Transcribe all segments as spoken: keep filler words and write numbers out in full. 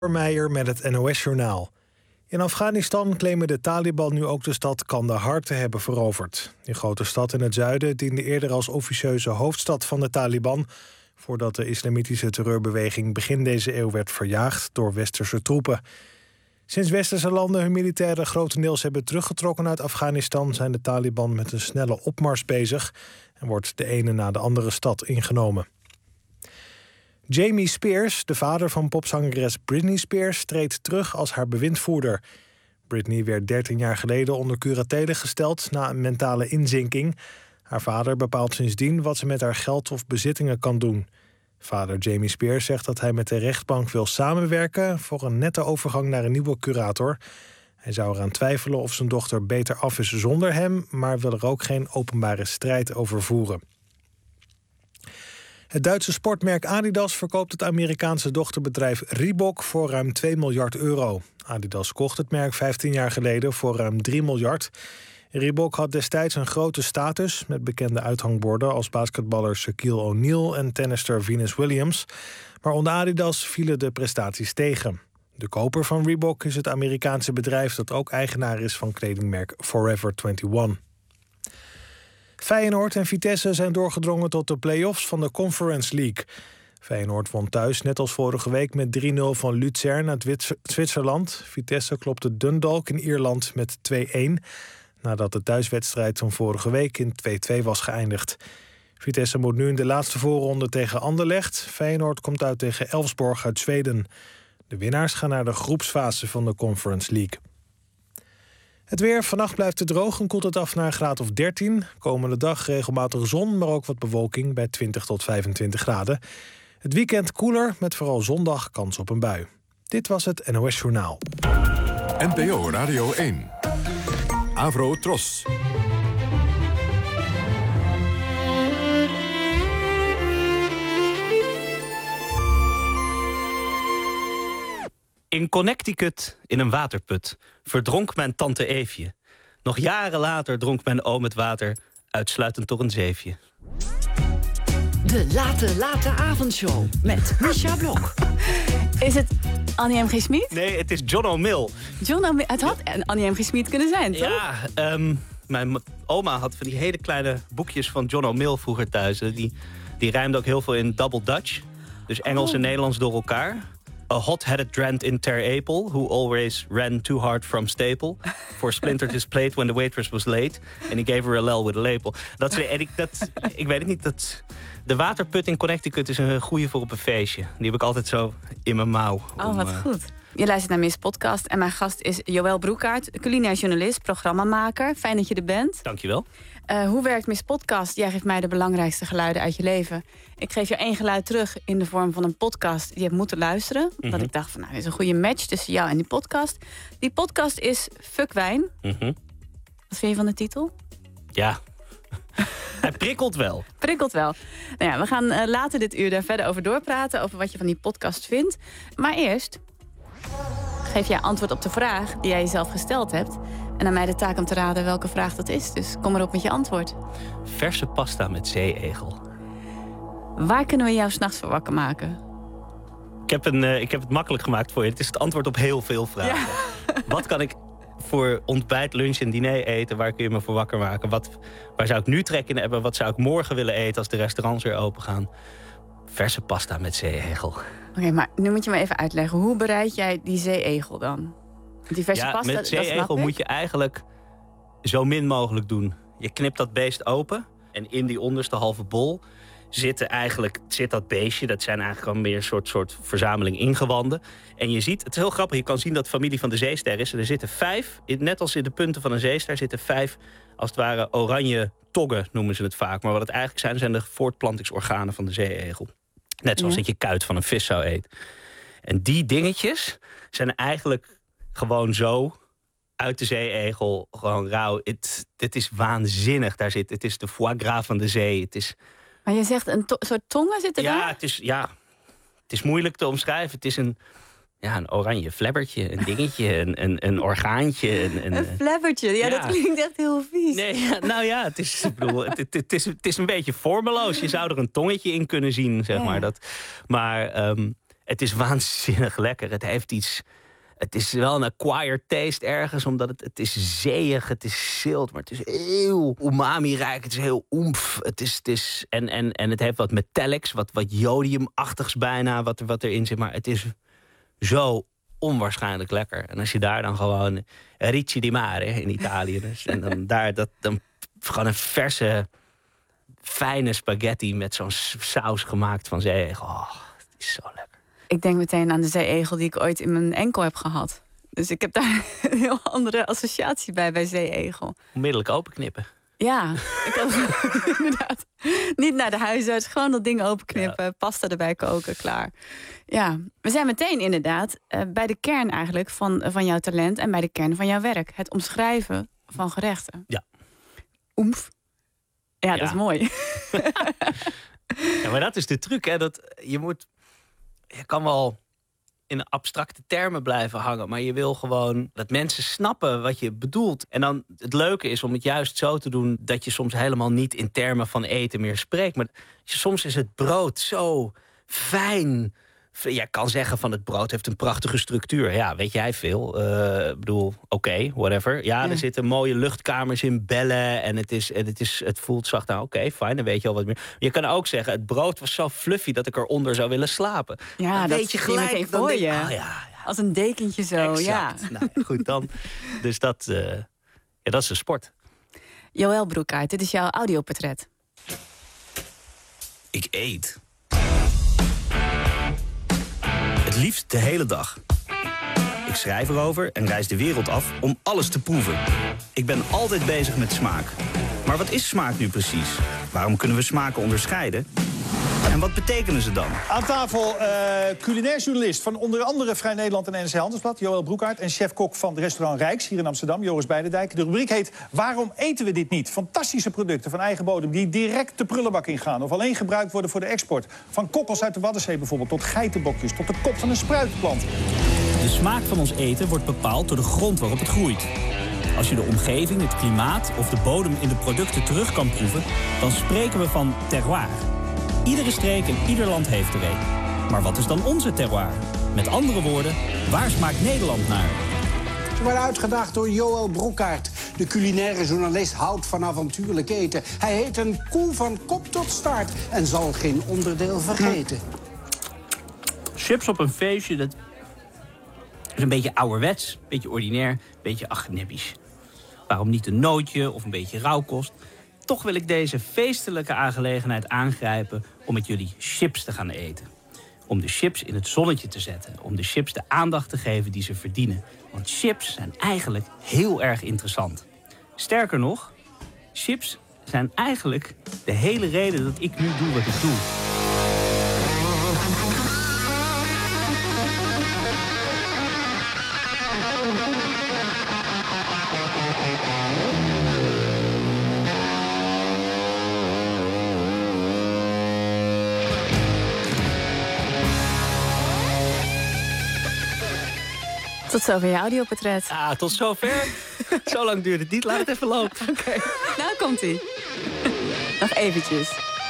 Meijer met het N O S-journaal. In Afghanistan claimen de Taliban nu ook de stad Kandahar te hebben veroverd. Die grote stad in het zuiden diende eerder als officieuze hoofdstad van de Taliban, voordat de islamitische terreurbeweging begin deze eeuw werd verjaagd door westerse troepen. Sinds westerse landen hun militairen grotendeels hebben teruggetrokken uit Afghanistan, zijn de Taliban met een snelle opmars bezig en wordt de ene na de andere stad ingenomen. Jamie Spears, de vader van popzangeres Britney Spears, treedt terug als haar bewindvoerder. Britney werd dertien jaar geleden onder curatele gesteld na een mentale inzinking. Haar vader bepaalt sindsdien wat ze met haar geld of bezittingen kan doen. Vader Jamie Spears zegt dat hij met de rechtbank wil samenwerken voor een nette overgang naar een nieuwe curator. Hij zou eraan twijfelen of zijn dochter beter af is zonder hem, maar wil er ook geen openbare strijd over voeren. Het Duitse sportmerk Adidas verkoopt het Amerikaanse dochterbedrijf Reebok voor ruim twee miljard euro. Adidas kocht het merk vijftien jaar geleden voor ruim drie miljard. Reebok had destijds een grote status met bekende uithangborden als basketballer Shaquille O'Neal en tennister Venus Williams. Maar onder Adidas vielen de prestaties tegen. De koper van Reebok is het Amerikaanse bedrijf dat ook eigenaar is van kledingmerk Forever eenentwintig. Feyenoord en Vitesse zijn doorgedrongen tot de play-offs van de Conference League. Feyenoord won thuis, net als vorige week, met drie nul van Luzern uit Zwitserland. Vitesse klopte Dundalk in Ierland met twee-een, nadat de thuiswedstrijd van vorige week in twee-twee was geëindigd. Vitesse moet nu in de laatste voorronde tegen Anderlecht. Feyenoord komt uit tegen Elfsborg uit Zweden. De winnaars gaan naar de groepsfase van de Conference League. Het weer, vannacht blijft het droog en koelt het af naar een graad of dertien. Komende dag regelmatig zon, maar ook wat bewolking bij twintig tot vijfentwintig graden. Het weekend koeler, met vooral zondag kans op een bui. Dit was het N O S Journaal. N P O Radio één. Avro Tros. In Connecticut, in een waterput, verdronk mijn tante Eefje. Nog jaren later dronk mijn oom het water uitsluitend door een zeefje. De late, late avondshow met Misha Blok. Is het Annie M G. Schmid? Nee, het is John O'Mill. John O'Mill, het had Annie M G. Schmid kunnen zijn, toch? Ja, um, mijn oma had van die hele kleine boekjes van John O'Mill vroeger thuis. Die, die rijmde ook heel veel in double Dutch. Dus Engels oh. en Nederlands door elkaar. A hot-headed Drent in Ter Apel, who always ran too hard from staple. For splintered his plate when the waitress was late. And he gave her a lel with a lepel. Dat, en ik, dat, ik weet het niet, dat, de waterput in Connecticut is een goeie voor op een feestje. Die heb ik altijd zo in mijn mouw. Oh, om, wat uh, goed. Je luistert naar Miss Podcast en mijn gast is Joël Broekaert, culinair journalist, programmamaker. Fijn dat je er bent. Dankjewel. Uh, hoe werkt Miss Podcast? Jij geeft mij de belangrijkste geluiden uit je leven. Ik geef je één geluid terug in de vorm van een podcast die je hebt moeten luisteren. Mm-hmm. Dat ik dacht van, nou, dit is een goede match tussen jou en die podcast. Die podcast is Fuck Wijn. Mm-hmm. Wat vind je van de titel? Ja, hij prikkelt wel. Prikkelt wel. Nou ja, we gaan uh, later dit uur daar verder over doorpraten, over wat je van die podcast vindt. Maar eerst geef jij antwoord op de vraag die jij jezelf gesteld hebt. En aan mij de taak om te raden welke vraag dat is. Dus kom erop met je antwoord. Verse pasta met zeeegel. Waar kunnen we jou 's nachts voor wakker maken? Ik heb, een, uh, ik heb het makkelijk gemaakt voor je. Het is het antwoord op heel veel vragen. Ja. Wat kan ik voor ontbijt, lunch en diner eten? Waar kun je me voor wakker maken? Wat, waar zou ik nu trek in hebben? Wat zou ik morgen willen eten als de restaurants weer open gaan? Verse pasta met zeeegel. Oké, okay, maar nu moet je me even uitleggen. Hoe bereid jij die zeeegel dan? Die verse ja, pasta, met zeeegel moet je eigenlijk zo min mogelijk doen. Je knipt dat beest open en in die onderste halve bol zit, eigenlijk, zit dat beestje. Dat zijn eigenlijk al meer een soort, soort verzameling ingewanden. En je ziet, het is heel grappig, je kan zien dat het familie van de zeester is. En er zitten vijf, net als in de punten van een zeester, zitten vijf, als het ware, oranje toggen noemen ze het vaak. Maar wat het eigenlijk zijn, zijn de voortplantingsorganen van de zeeegel. Net zoals ja. dat je kuit van een vis zou eten. En die dingetjes zijn eigenlijk gewoon zo uit de zeeegel, gewoon rauw. Het, het is waanzinnig. Daar zit, het is de foie gras van de zee. Het is, maar je zegt een to- soort tongen zitten ja, daar? Het is, ja, het is moeilijk te omschrijven. Het is een, ja, een oranje flabbertje, een dingetje, een, een, een orgaantje. Een, een, een flabbertje, ja, ja, dat klinkt echt heel vies. Nee, ja, nou ja, het is, ik bedoel, het, het, het, is, het is een beetje vormeloos. Je zou er een tongetje in kunnen zien, zeg ja. maar. Dat, maar um, Het is waanzinnig lekker. Het heeft iets... Het is wel een acquired taste ergens, omdat het, het is zeeig, het is zilt, maar het is heel umami-rijk, het is heel oemf. Het is, het is, en, en, en het heeft wat metallics, wat, wat jodiumachtigs bijna, wat, er, wat erin zit. Maar het is zo onwaarschijnlijk lekker. En als je daar dan gewoon Ricci di Mare in Italië, dus, en dan daar dat, dan gewoon een verse, fijne spaghetti met zo'n saus gemaakt van zeeegel. Oh, het is zo lekker. Ik denk meteen aan de zeeegel die ik ooit in mijn enkel heb gehad. Dus ik heb daar een heel andere associatie bij, bij zeeegel. Onmiddellijk openknippen. Ja, ik had, inderdaad. Niet naar de huisarts, gewoon dat ding openknippen, ja. Pasta erbij koken, klaar. Ja, we zijn meteen inderdaad uh, bij de kern eigenlijk van, van jouw talent en bij de kern van jouw werk. Het omschrijven van gerechten. Ja. Oemf. Ja, ja. Dat is mooi. Ja, maar dat is de truc, hè. Dat je moet... Je kan wel in abstracte termen blijven hangen, maar je wil gewoon dat mensen snappen wat je bedoelt. En dan het leuke is om het juist zo te doen dat je soms helemaal niet in termen van eten meer spreekt. Maar soms is het brood zo fijn. Je kan zeggen van het brood heeft een prachtige structuur. Ja, weet jij veel. Uh, ik bedoel, oké, okay, whatever. Ja, ja, er zitten mooie luchtkamers in bellen en het, is, en het, is, het voelt zacht. Nou, oké, okay, fijn, dan weet je al wat meer. Je kan ook zeggen, het brood was zo fluffy dat ik eronder zou willen slapen. Ja, dan dat weet je gelijk gelijk voor denk, je. oh, ja, ja. Als een dekentje zo, exact. Ja. Nou, goed, dan. Dus dat, uh, ja, dat is een sport. Joël Broekhaert, dit is jouw audioportret. Ik eet. Het liefst de hele dag. Ik schrijf erover en reis de wereld af om alles te proeven. Ik ben altijd bezig met smaak. Maar wat is smaak nu precies? Waarom kunnen we smaken onderscheiden? En wat betekenen ze dan? Aan tafel uh, culinair journalist van onder andere Vrij Nederland en N R C Handelsblad, Joël Broekhaert, en chef-kok van het restaurant Rijks hier in Amsterdam, Joris Beidendijk. De rubriek heet Waarom eten we dit niet? Fantastische producten van eigen bodem die direct de prullenbak ingaan of alleen gebruikt worden voor de export. Van kokkels uit de Waddenzee bijvoorbeeld, tot geitenbokjes, tot de kop van een spruitplant. De smaak van ons eten wordt bepaald door de grond waarop het groeit. Als je de omgeving, het klimaat of de bodem in de producten terug kan proeven, dan spreken we van terroir. Iedere streek en ieder land heeft er een. Maar wat is dan onze terroir? Met andere woorden, waar smaakt Nederland naar? We worden uitgedaagd door Joël Broekhaert. De culinaire journalist houdt van avontuurlijk eten. Hij heet een koe van kop tot staart en zal geen onderdeel vergeten. Chips op een feestje, dat is een beetje ouderwets, een beetje ordinair, een beetje agnebbisch. Waarom niet een nootje of een beetje rauwkost? Toch wil ik deze feestelijke aangelegenheid aangrijpen om met jullie chips te gaan eten. Om de chips in het zonnetje te zetten. Om de chips de aandacht te geven die ze verdienen. Want chips zijn eigenlijk heel erg interessant. Sterker nog, chips zijn eigenlijk de hele reden dat ik nu doe wat ik doe. Tot zover je audioportret. Ah, tot zover. Zo lang duurt het niet. Laat het even lopen. Oké, okay. Nou komt-ie. Nog eventjes.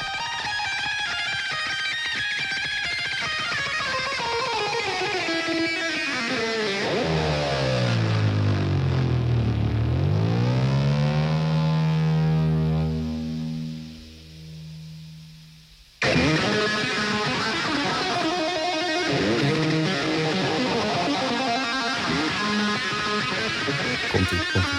Komt-ie, komt-ie.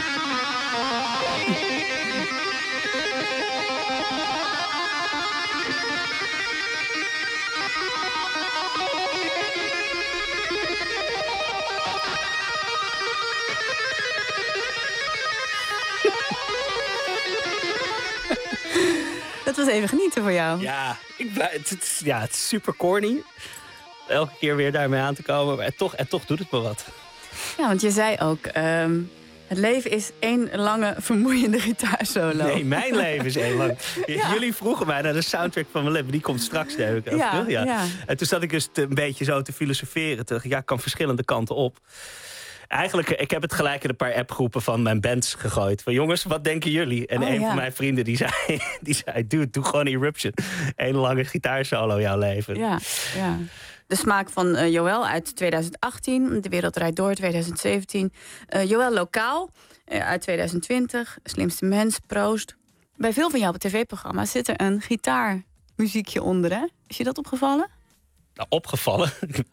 Dat was even genieten voor jou. Ja, ik blij, het, het, ja, het is super corny. Elke keer weer daarmee aan te komen. Maar toch, en toch doet het me wat. Ja, want je zei ook, um, het leven is één lange vermoeiende gitaarsolo. Nee, mijn leven is één lang. Ja. Jullie vroegen mij naar de soundtrack van mijn leven. Die komt straks, denk ik. Ja, ja. ja. En toen zat ik dus te, een beetje zo te filosoferen. Te, ja, ik kan verschillende kanten op. Eigenlijk, ik heb het gelijk in een paar appgroepen van mijn bands gegooid. Van jongens, wat denken jullie? En oh, een ja. van mijn vrienden die zei, die zei, dude, doe gewoon Eruption. Eén lange gitaarsolo jouw leven. Ja, ja. De smaak van uh, Joël uit twintig achttien. De Wereld Draait Door twintig zeventien. Uh, Joël Lokaal uh, uit twintig twintig. Slimste Mens, Proost. Bij veel van jouw tv-programma's zit er een gitaarmuziekje onder, hè? Is je dat opgevallen? Nou, opgevallen.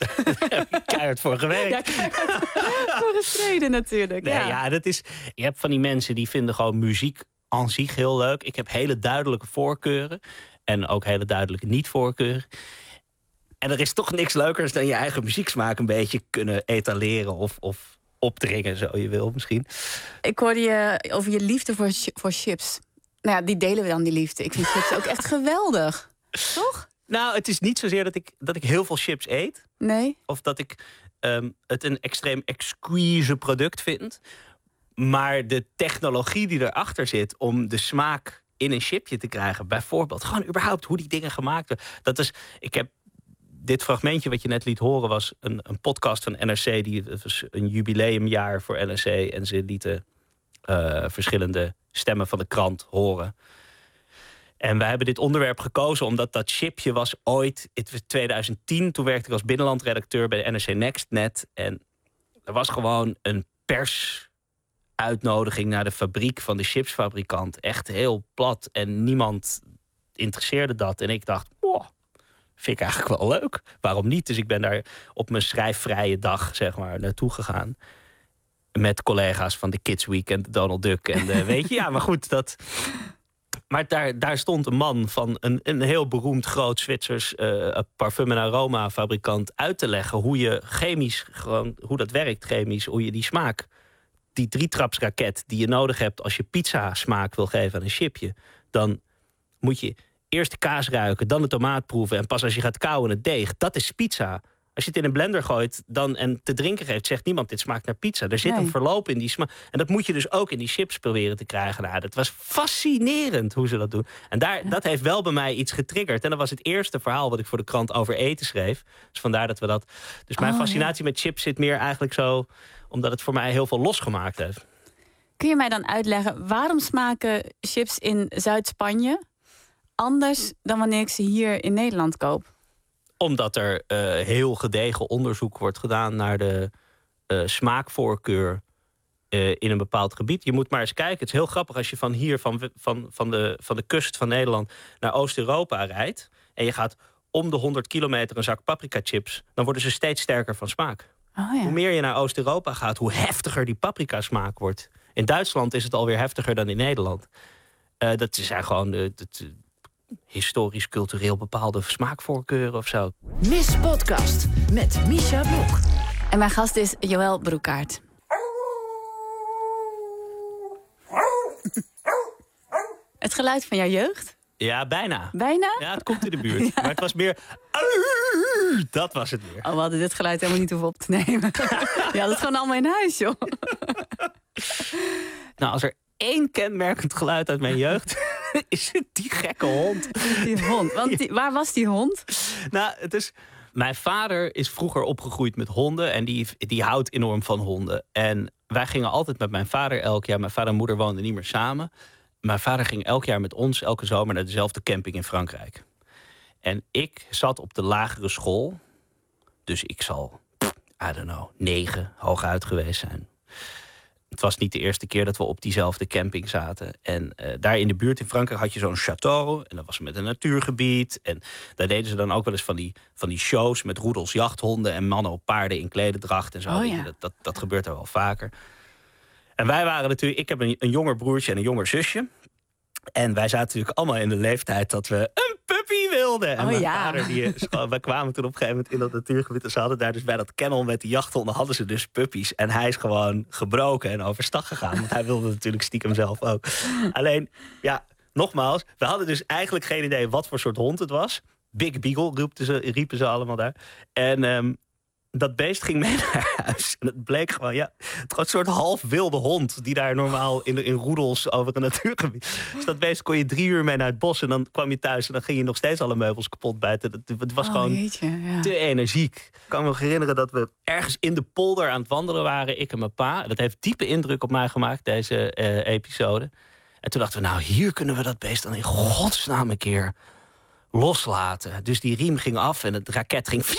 Keihard voor gewerkt. Ja, keihard voor gestreden natuurlijk. Nee, ja. ja, dat is. Je hebt van die mensen die vinden gewoon muziek aan zich heel leuk. Ik heb hele duidelijke voorkeuren. En ook hele duidelijke niet-voorkeuren. En er is toch niks leukers dan je eigen muzieksmaak een beetje kunnen etaleren of, of opdringen, zo je wil misschien. Ik hoorde je over je liefde voor, voor chips. Nou ja, die delen we dan, die liefde. Ik vind chips ook echt geweldig. Toch? Nou, het is niet zozeer dat ik, dat ik heel veel chips eet. Nee. Of dat ik um, het een extreem exquise product vind. Maar de technologie die erachter zit om de smaak in een chipje te krijgen, bijvoorbeeld, gewoon überhaupt hoe die dingen gemaakt worden. Dat is, ik heb dit fragmentje wat je net liet horen was een, een podcast van N R C. Die, het was een jubileumjaar voor N R C. En ze lieten uh, verschillende stemmen van de krant horen. En wij hebben dit onderwerp gekozen omdat dat chipje was ooit, het was twintig tien, toen werkte ik als binnenlandredacteur bij de N R C Next net. En er was gewoon een persuitnodiging naar de fabriek van de chipsfabrikant. Echt heel plat en niemand interesseerde dat. En ik dacht, wow, vind ik eigenlijk wel leuk. Waarom niet? Dus ik ben daar op mijn schrijfvrije dag, zeg maar, naartoe gegaan. Met collega's van de Kids Week en de Donald Duck. En de, weet je, ja, maar goed, dat. Maar daar, daar stond een man van een, een heel beroemd groot Zwitsers uh, parfum- en aromafabrikant uit te leggen hoe je chemisch, gewoon hoe dat werkt chemisch, hoe je die smaak, die drietrapsraket die je nodig hebt als je pizza smaak wil geven aan een chipje, dan moet je eerst de kaas ruiken, dan de tomaat proeven en pas als je gaat kauwen het deeg. Dat is pizza. Als je het in een blender gooit dan en te drinken geeft, zegt niemand dit smaakt naar pizza. Er zit nee. een verloop in die smaak. En dat moet je dus ook in die chips proberen te krijgen. Nou, dat was fascinerend hoe ze dat doen. En daar, dat heeft wel bij mij iets getriggerd. En dat was het eerste verhaal wat ik voor de krant over eten schreef. Dus vandaar dat we dat. Dus mijn oh, fascinatie ja. met chips zit meer eigenlijk zo omdat het voor mij heel veel losgemaakt heeft. Kun je mij dan uitleggen waarom smaken chips in Zuid-Spanje anders dan wanneer ik ze hier in Nederland koop? Omdat er uh, heel gedegen onderzoek wordt gedaan naar de uh, smaakvoorkeur uh, in een bepaald gebied. Je moet maar eens kijken. Het is heel grappig als je van hier, van, van, van, de, van de kust van Nederland naar Oost-Europa rijdt. En je gaat om de honderd kilometer een zak paprika chips. Dan worden ze steeds sterker van smaak. Oh ja. Hoe meer je naar Oost-Europa gaat, hoe heftiger die paprika smaak wordt. In Duitsland is het alweer heftiger dan in Nederland. Uh, dat zijn gewoon de... de historisch, cultureel bepaalde smaakvoorkeuren of zo. Miss Podcast met Misha Blok. En mijn gast is Joël Broekaert. Het geluid van jouw jeugd? Ja, bijna. Bijna? Ja, het komt in de buurt. Ja. Maar het was meer... Dat was het meer. Oh, we hadden dit geluid helemaal niet hoeven op te nemen. Je had het gewoon allemaal in huis, joh. Nou, als er één kenmerkend geluid uit mijn jeugd is het die gekke hond. Die hond. Want die, waar was die hond? Nou, het is. Mijn vader is vroeger opgegroeid met honden en die, die houdt enorm van honden. En wij gingen altijd met mijn vader elk jaar. Mijn vader en moeder woonden niet meer samen. Mijn vader ging elk jaar met ons elke zomer naar dezelfde camping in Frankrijk. En ik zat op de lagere school. Dus ik zal, I don't know, negen hooguit geweest zijn. Het was niet de eerste keer dat we op diezelfde camping zaten. En uh, daar in de buurt in Frankrijk had je zo'n château. En dat was met een natuurgebied. En daar deden ze dan ook wel eens van die, van die shows met roedels jachthonden en mannen op paarden in klededracht en zo. Oh, ja. dat, dat, dat gebeurt er wel vaker. En wij waren natuurlijk... Ik heb een, een jonger broertje en een jonger zusje. En wij zaten natuurlijk allemaal in de leeftijd dat we een puppy wilden. En oh, mijn ja. vader, die, wij kwamen toen op een gegeven moment in dat natuurgebied. En ze hadden daar dus bij dat kennel met die jachthonden hadden ze dus puppies. En hij is gewoon gebroken en overstag gegaan. Want hij wilde natuurlijk stiekem zelf ook. Alleen, ja, nogmaals, we hadden dus eigenlijk geen idee wat voor soort hond het was. Big Beagle riepen ze, riepen ze allemaal daar. En um, dat beest ging mee naar huis. En het bleek gewoon, ja, het was een soort half wilde hond die daar normaal in, in roedels over een natuurgebied. Dus dat beest kon je drie uur mee naar het bos en dan kwam je thuis en dan ging je nog steeds alle meubels kapot bijten. Het, het was oh, gewoon jeetje, ja. te energiek. Ik kan me nog herinneren dat we ergens in de polder aan het wandelen waren, ik en mijn pa. Dat heeft diepe indruk op mij gemaakt, deze uh, episode. En toen dachten we, nou, hier kunnen we dat beest dan in godsnaam een keer loslaten. Dus die riem ging af en het raket ging fjoeng.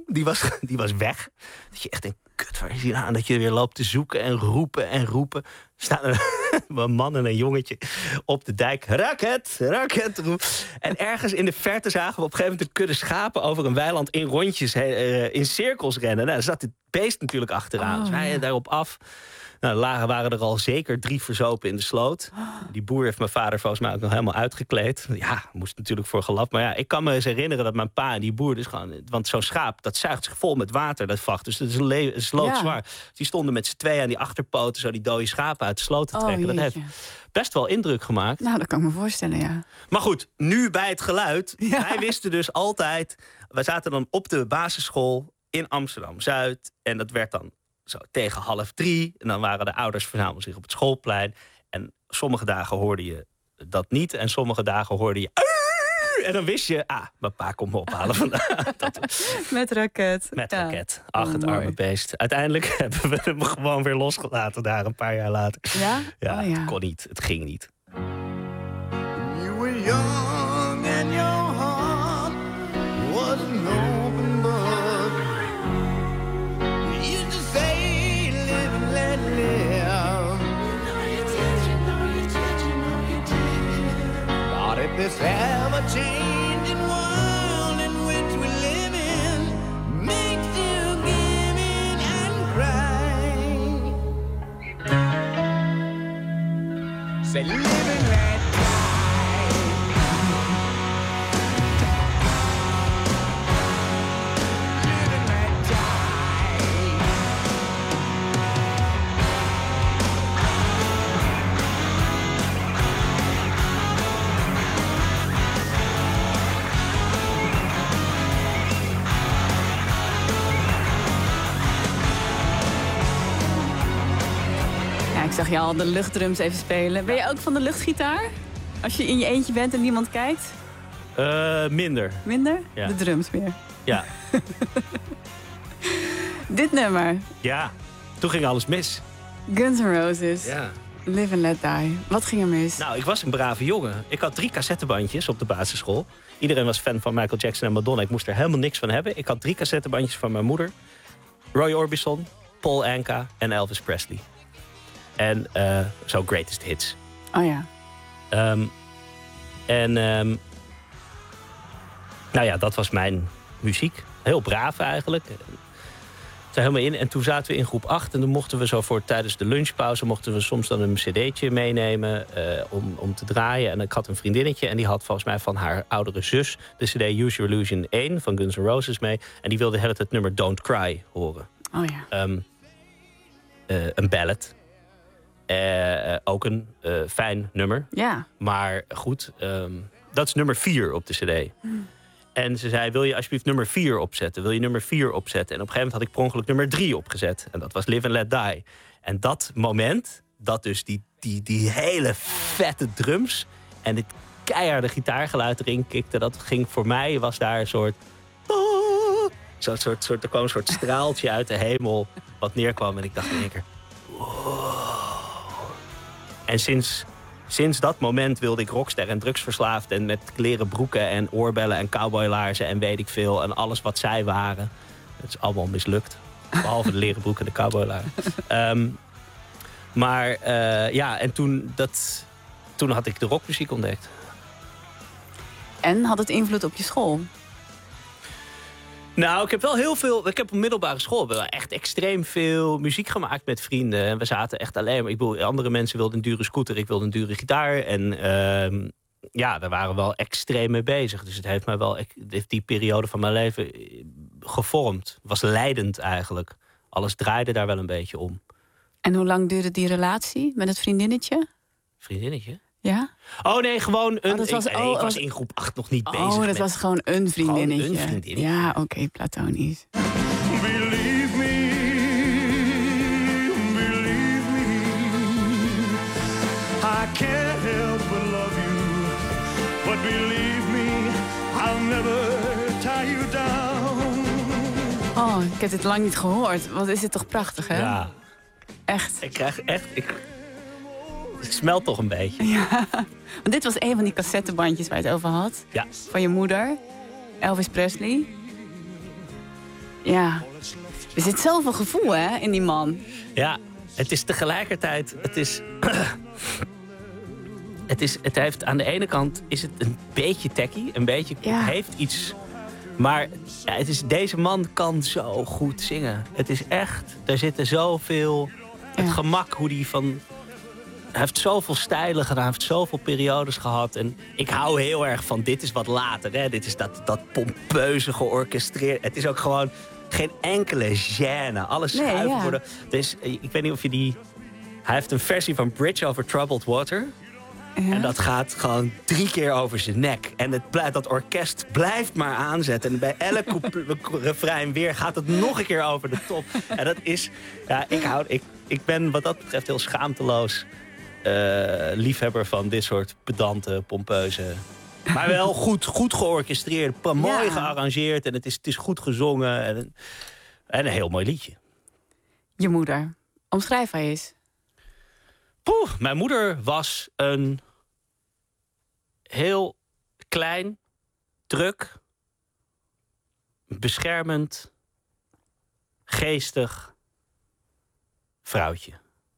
die was, die was weg. Dat je echt denkt, kut, waar is hij nou? En dat je weer loopt te zoeken en roepen en roepen. Staan er een man en een jongetje op de dijk. Raket, raket. En ergens in de verte zagen we op een gegeven moment een kudde schapen over een weiland in rondjes, uh, in cirkels rennen. Nou, daar zat het beest natuurlijk achteraan. Oh, dus wij ja. daarop af. Nou, lagen waren er al zeker drie verzopen in de sloot. Die boer heeft mijn vader volgens mij ook nog helemaal uitgekleed. Ja, moest natuurlijk voor gelap. Maar ja, ik kan me eens herinneren dat mijn pa en die boer dus gewoon... Want zo'n schaap, dat zuigt zich vol met water, dat vacht. Dus dat is, le- is loodzwaar. Ja. Die stonden met z'n tweeën aan die achterpoten zo die dode schapen uit de sloot te trekken. Oh, dat heeft best wel indruk gemaakt. Nou, dat kan ik me voorstellen, ja. Maar goed, nu bij het geluid. Ja. Wij wisten dus altijd... Wij zaten dan op de basisschool in Amsterdam-Zuid. En dat werd dan... Zo tegen half drie. En dan waren de ouders verzamelden zich op het schoolplein. En sommige dagen hoorde je dat niet. En sommige dagen hoorde je... En dan wist je... Ah, mijn pa komt me ophalen vandaag. Met raket. Met ja. raket. Ach, het arme beest. Uiteindelijk hebben we hem gewoon weer losgelaten daar een paar jaar later. Ja? Ja, oh, ja. Het kon niet. Het ging niet. You were young and your heart was an open book. If this ever-changing world in which we live in makes you give in and cry, say live and let die. Live and let die. Ik zag je al de luchtdrums even spelen. Ben je ook van de luchtgitaar? Als je in je eentje bent en niemand kijkt? Uh, minder. Minder? Ja. De drums meer. Ja. Dit nummer. Ja, toen ging alles mis. Guns N' Roses. Ja. Live and Let Die. Wat ging er mis? Nou, ik was een brave jongen. Ik had drie cassettebandjes op de basisschool. Iedereen was fan van Michael Jackson en Madonna. Ik moest er helemaal niks van hebben. Ik had drie cassettebandjes van mijn moeder. Roy Orbison, Paul Anka en Elvis Presley. En uh, zo Greatest Hits. Oh ja. Um, en um, nou ja, dat was mijn muziek. Heel braaf eigenlijk. Daar helemaal in. En toen zaten we in groep acht. En dan mochten we zo voor tijdens de lunchpauze... mochten we soms dan een cd'tje meenemen uh, om, om te draaien. En ik had een vriendinnetje. En die had volgens mij van haar oudere zus... de cd Use Your Illusion één van Guns N' Roses mee. En die wilde het nummer Don't Cry horen. Oh ja. Um, uh, een ballad. Uh, ook een uh, fijn nummer. Ja. Maar goed, um, dat is nummer vier op de cd. Mm. En ze zei, wil je alsjeblieft nummer vier opzetten? Wil je nummer vier opzetten? En op een gegeven moment had ik per ongeluk nummer drie opgezet. En dat was Live and Let Die. En dat moment, dat dus die, die, die hele vette drums... en dit keiharde gitaargeluid erin kikte... dat ging voor mij, was daar een soort... Zo'n soort, soort, er kwam een soort straaltje uit de hemel wat neerkwam. En ik dacht in één keer... Wow. En sinds, sinds dat moment wilde ik rockster en drugsverslaafd... en met leren broeken en oorbellen en cowboylaarzen en weet ik veel... en alles wat zij waren. Het is allemaal mislukt. Behalve de leren broeken en de cowboylaarzen. Um, maar uh, ja, en toen, dat, toen had ik de rockmuziek ontdekt. En had het invloed op je school? Nou, ik heb wel heel veel... Ik heb op middelbare school wel echt extreem veel muziek gemaakt met vrienden. En we zaten echt alleen maar... Ik bedoel, andere mensen wilden een dure scooter, ik wilde een dure gitaar. En uh, ja, daar waren we wel extreem mee bezig. Dus het heeft mij wel... Het heeft die periode van mijn leven gevormd. Het was leidend eigenlijk. Alles draaide daar wel een beetje om. En hoe lang duurde die relatie met het vriendinnetje? Vriendinnetje? Ja? Oh nee, gewoon een... Oh, dat was, ik, nee, oh, ik was was, in groep acht nog niet oh, bezig. Oh, dat met, was gewoon een vriendinnetje. Gewoon een vriendinnetje. Ja, oké, okay, platonisch. Believe me, believe me, I can't help but love you. But believe me, I'll never tie you down. Oh, ik heb dit lang niet gehoord. Wat is dit toch prachtig, hè? Ja. Echt. Ik krijg echt... Ik, ik smelt toch een beetje. Ja. Want dit was een van die cassettebandjes waar je het over had. Ja. Van je moeder, Elvis Presley. Ja. Er zit zoveel gevoel, hè, in die man. Ja, het is tegelijkertijd... Het is... het is... Het heeft aan de ene kant is het een beetje tacky. Een beetje... Ja. Het heeft iets... Maar ja, het is, deze man kan zo goed zingen. Het is echt... Er zitten zoveel... Het Ja. gemak, hoe die van... Hij heeft zoveel stijlen gedaan, hij heeft zoveel periodes gehad. En ik hou heel erg van, dit is wat later. Hè? Dit is dat, dat pompeuze georchestreerd. Het is ook gewoon geen enkele gêne. Alles Nee, schuiven ja. worden. Dus ik weet niet of je die... Hij heeft een versie van Bridge Over Troubled Water. Ja. En dat gaat gewoon drie keer over zijn nek. En het, blijft- dat orkest blijft maar aanzetten. En bij elk couplet- refrein weer gaat het nog een keer over de top. En dat is... Ja, ik, hou, ik, ik ben wat dat betreft heel schaamteloos... Uh, liefhebber van dit soort pedante, pompeuze... maar wel goed, goed georchestreerd, pa- mooi Ja. gearrangeerd... en het is, het is goed gezongen en, en een heel mooi liedje. Je moeder. Omschrijf haar eens. Poeh, mijn moeder was een heel klein, druk, beschermend, geestig vrouwtje.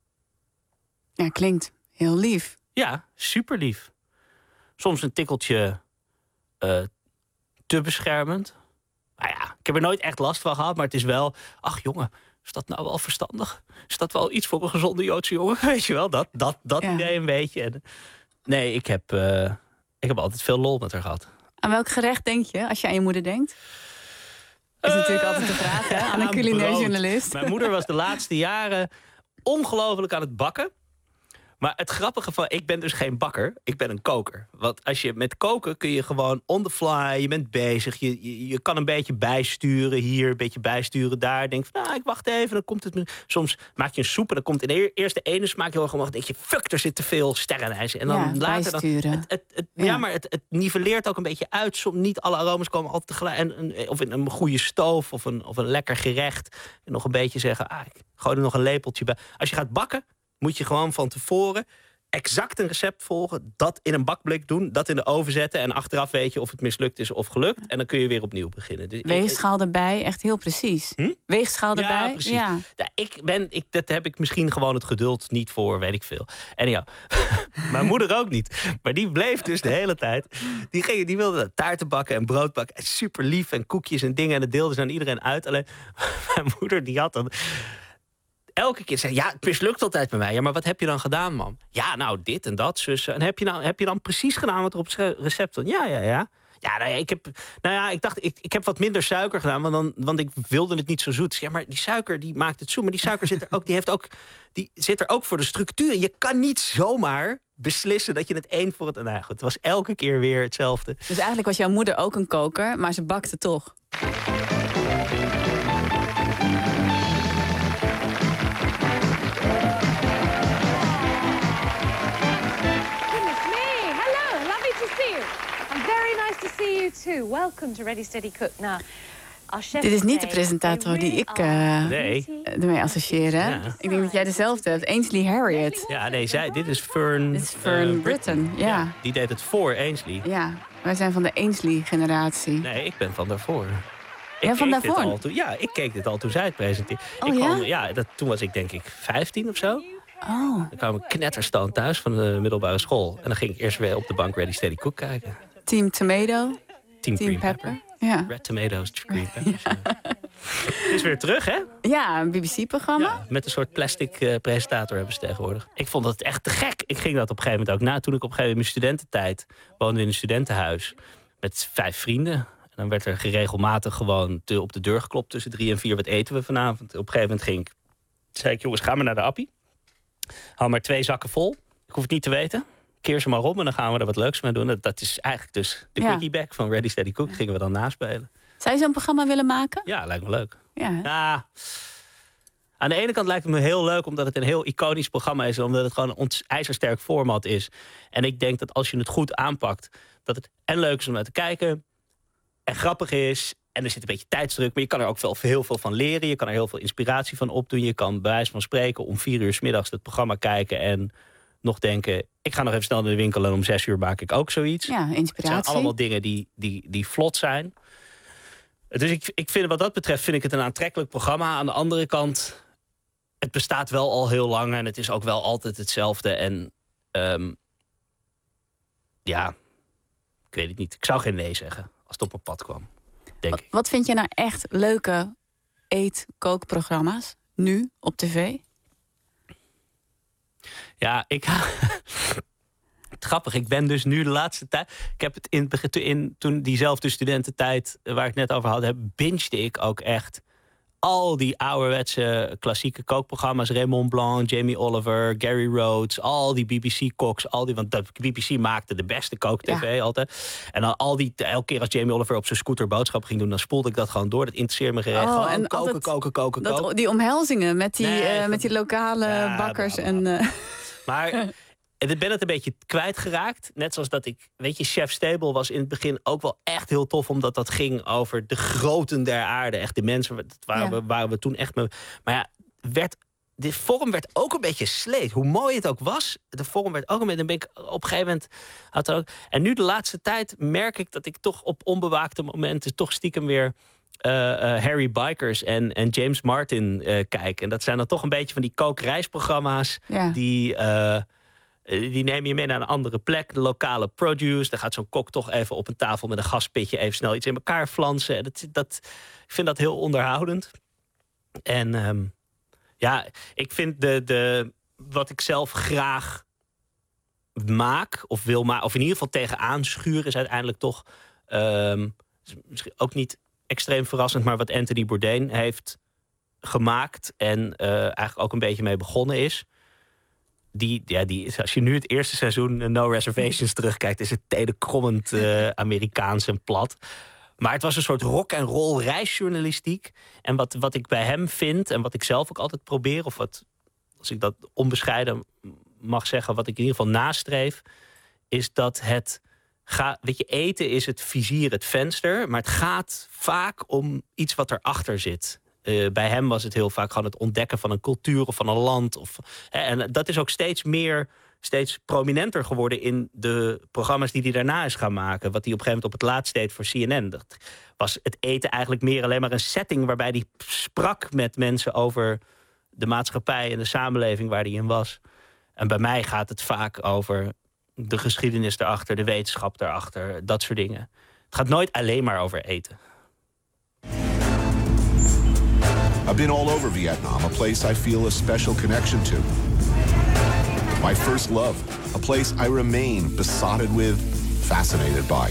Ja, klinkt heel lief. Ja, super lief. Soms een tikkeltje uh, te beschermend. Nou ja, ik heb er nooit echt last van gehad, maar het is wel... Ach jongen, is dat nou wel verstandig? Is dat wel iets voor een gezonde Joodse jongen? Weet je wel, dat, dat, dat Ja. idee een beetje. En, nee, ik heb, uh, ik heb altijd veel lol met haar gehad. Aan welk gerecht denk je, als je aan je moeder denkt? Is natuurlijk altijd de vraag, hè? Aan een culinair brood. journalist. Mijn moeder was de laatste jaren ongelooflijk aan het bakken. Maar het grappige van, ik ben dus geen bakker, ik ben een koker. Want als je met koken kun je gewoon on the fly, je bent bezig, je, je, je kan een beetje bijsturen hier, een beetje bijsturen daar. Denk van, nou, ik wacht even, dan komt het. Soms maak je een soep en dan komt in de eerste ene smaak heel erg omhoog. Dan denk je, fuck, er zit te veel sterrenijs. En dan Ja, later dan. bijsturen. Het, het, het, ja. Ja. maar het, het nivelleert ook een beetje uit. Soms niet alle aromas komen altijd tegelijk. En, en, of in een goede stoof of een, of een lekker gerecht. En nog een beetje zeggen, ah, ik gooi er nog een lepeltje bij. Als je gaat bakken, moet je gewoon van tevoren exact een recept volgen, dat in een bakblik doen, dat in de oven zetten en achteraf weet je of het mislukt is of gelukt. En dan kun je weer opnieuw beginnen. Dus Weegschaal erbij, echt heel precies. Hm? Weegschaal Ja, erbij. precies. Ja. Ja, ik ben, ik, dat heb ik misschien gewoon het geduld niet voor, weet ik veel. En ja, mijn moeder ook niet. Maar die bleef dus de hele tijd. Die, ging, die wilde taarten bakken en brood bakken. En super lief en koekjes en dingen. En dat deelde ze aan iedereen uit. Alleen mijn moeder die had dan... Elke keer zei, ja, het mislukt altijd bij mij. Ja, maar wat heb je dan gedaan, mam? Ja, nou, dit en dat, zussen. En heb je, nou, heb je dan precies gedaan wat er op het recept stond? Ja, ja, ja. Ja, nou ja, ik heb, nou ja, ik dacht, ik, ik heb wat minder suiker gedaan, want, dan, want ik wilde het niet zo zoet. Ja, maar die suiker, die maakt het zoet. Maar die suiker zit er ook, die heeft ook, die zit er ook voor de structuur. Je kan niet zomaar beslissen dat je het één voor het... Nou goed, het was elke keer weer hetzelfde. Dus eigenlijk was jouw moeder ook een koker, maar ze bakte toch. Too. Welcome to Ready Steady Cook. Now, our chef Dit is niet de today, presentator they die really ik are uh, Nee. ermee associeer. Hè? Ja. Ik denk dat jij dezelfde hebt. Ainsley Harriott. Ja, nee, zij, dit is Fern... Dit is Fern uh, Britton, ja. Die deed het voor Ainsley. Ja, wij zijn van de Ainsley-generatie. Nee, ik ben van daarvoor. Ik Ja, van keek dit daarvoor? al toen, ja, ik keek dit al toen zij het presenteerde. Oh, ik ja? kwam, ja dat, toen was ik denk ik vijftien of zo. Oh. Dan kwam ik knetterstand thuis van de middelbare school. En dan ging ik eerst weer op de bank Ready Steady Cook kijken. Team Tomato. Team, Team Green Pepper. Pepper. Ja. Red Tomatoes, Green Peppers. Ja. Het is weer terug, hè? Ja, een B B C-programma. Ja, met een soort plastic uh, presentator hebben ze tegenwoordig. Ik vond dat echt te gek. Ik ging dat op een gegeven moment ook na. Toen ik op een gegeven moment in mijn studententijd woonde in een studentenhuis. Met vijf vrienden. En dan werd er geregelmatig gewoon te, op de deur geklopt tussen drie en vier. Wat eten we vanavond? Op een gegeven moment ging ik... zei ik, jongens, ga maar naar de appie. Haal maar twee zakken vol. Ik hoef het niet te weten. Keer ze maar om en dan gaan we er wat leuks mee doen. Dat, dat is eigenlijk dus de Ja. quickie back van Ready Steady Cook. Gingen we dan naspelen. Zou je zo'n programma willen maken? Ja, lijkt me leuk. Ja. Ja, aan de ene kant lijkt het me heel leuk omdat het een heel iconisch programma is. Omdat het gewoon een ont- ijzersterk format is. En ik denk dat als je het goed aanpakt, dat het en leuk is om naar te kijken. En grappig is. En er zit een beetje tijdsdruk. Maar je kan er ook wel heel veel van leren. Je kan er heel veel inspiratie van opdoen. Je kan bij wijze van spreken om vier uur 's middags het programma kijken. En nog denken, ik ga nog even snel naar de winkel. En om zes uur maak ik ook zoiets. Ja, Het inspiratie. zijn allemaal dingen die, die, die vlot zijn. Dus ik, ik vind, wat dat betreft vind ik het een aantrekkelijk programma. Aan de andere kant, het bestaat wel al heel lang en het is ook wel altijd hetzelfde. En um, ja, ik weet het niet. Ik zou geen nee zeggen als het op mijn pad kwam, denk wat, ik. Wat vind je nou echt leuke eet-kookprogramma's nu op tv? Ja, ik... Grappig, ik ben dus nu de laatste tijd... Ik heb het in, in toen diezelfde studententijd waar ik het net over had... Heb, bingede ik ook echt al die ouderwetse klassieke kookprogramma's. Raymond Blanc, Jamie Oliver, Gary Rhodes, al die B B C-koks. Al die, want de B B C maakte de beste kook-tv ja. altijd. En dan al die, elke keer als Jamie Oliver op zijn scooter boodschappen ging doen... dan spoelde ik dat gewoon door. Dat interesseerde me gerecht. Oh, gewoon en koken, altijd, koken, koken, dat, koken. Die omhelzingen met die, nee, uh, met die lokale ja, bakkers. bla, En, uh... Maar... En ik ben het een beetje kwijtgeraakt. Net zoals dat ik... Weet je, Chef's Table was in het begin ook wel echt heel tof... omdat dat ging over de groten der aarde. Echt de mensen, dat waren, ja. we, waren we toen echt... Mee, maar ja, werd, de vorm werd ook een beetje sleet. Hoe mooi het ook was, de vorm werd ook een beetje... Dan ben ik op een gegeven moment... Had er ook, en nu de laatste tijd merk ik dat ik toch op onbewaakte momenten... toch stiekem weer... Uh, uh, Harry Bikers en, en James Martin uh, kijk. En dat zijn dan toch een beetje van die kookreisprogramma's... Ja. die... Uh, Die neem je mee naar een andere plek, de lokale produce. Dan gaat zo'n kok toch even op een tafel met een gaspitje... even snel iets in elkaar flansen. Dat, dat, ik vind dat heel onderhoudend. En um, ja, ik vind de, de, wat ik zelf graag maak... of wil maken, of in ieder geval tegenaan schuren... is uiteindelijk toch um, misschien ook niet extreem verrassend... maar wat Anthony Bourdain heeft gemaakt... en uh, eigenlijk ook een beetje mee begonnen is... Die, ja, die, als je nu het eerste seizoen No Reservations terugkijkt... is het tederkrommend uh, Amerikaans en plat. Maar het was een soort rock-and-roll reisjournalistiek. En wat, wat ik bij hem vind en wat ik zelf ook altijd probeer... of wat, als ik dat onbescheiden mag zeggen... wat ik in ieder geval nastreef... is dat het... Ga, weet je, eten is het vizier, het venster... maar het gaat vaak om iets wat erachter zit... Uh, bij hem was het heel vaak gewoon het ontdekken van een cultuur of van een land. Of, hè, en dat is ook steeds meer, steeds prominenter geworden in de programma's die hij daarna is gaan maken. Wat hij op een gegeven moment op het laatst deed voor C N N. Dat was het eten eigenlijk meer alleen maar een setting waarbij hij sprak met mensen over de maatschappij en de samenleving waar hij in was. En bij mij gaat het vaak over de geschiedenis daarachter, de wetenschap daarachter, dat soort dingen. Het gaat nooit alleen maar over eten. I've been all over Vietnam, a place I feel a special connection to. My first love, a place I remain besotted with, fascinated by.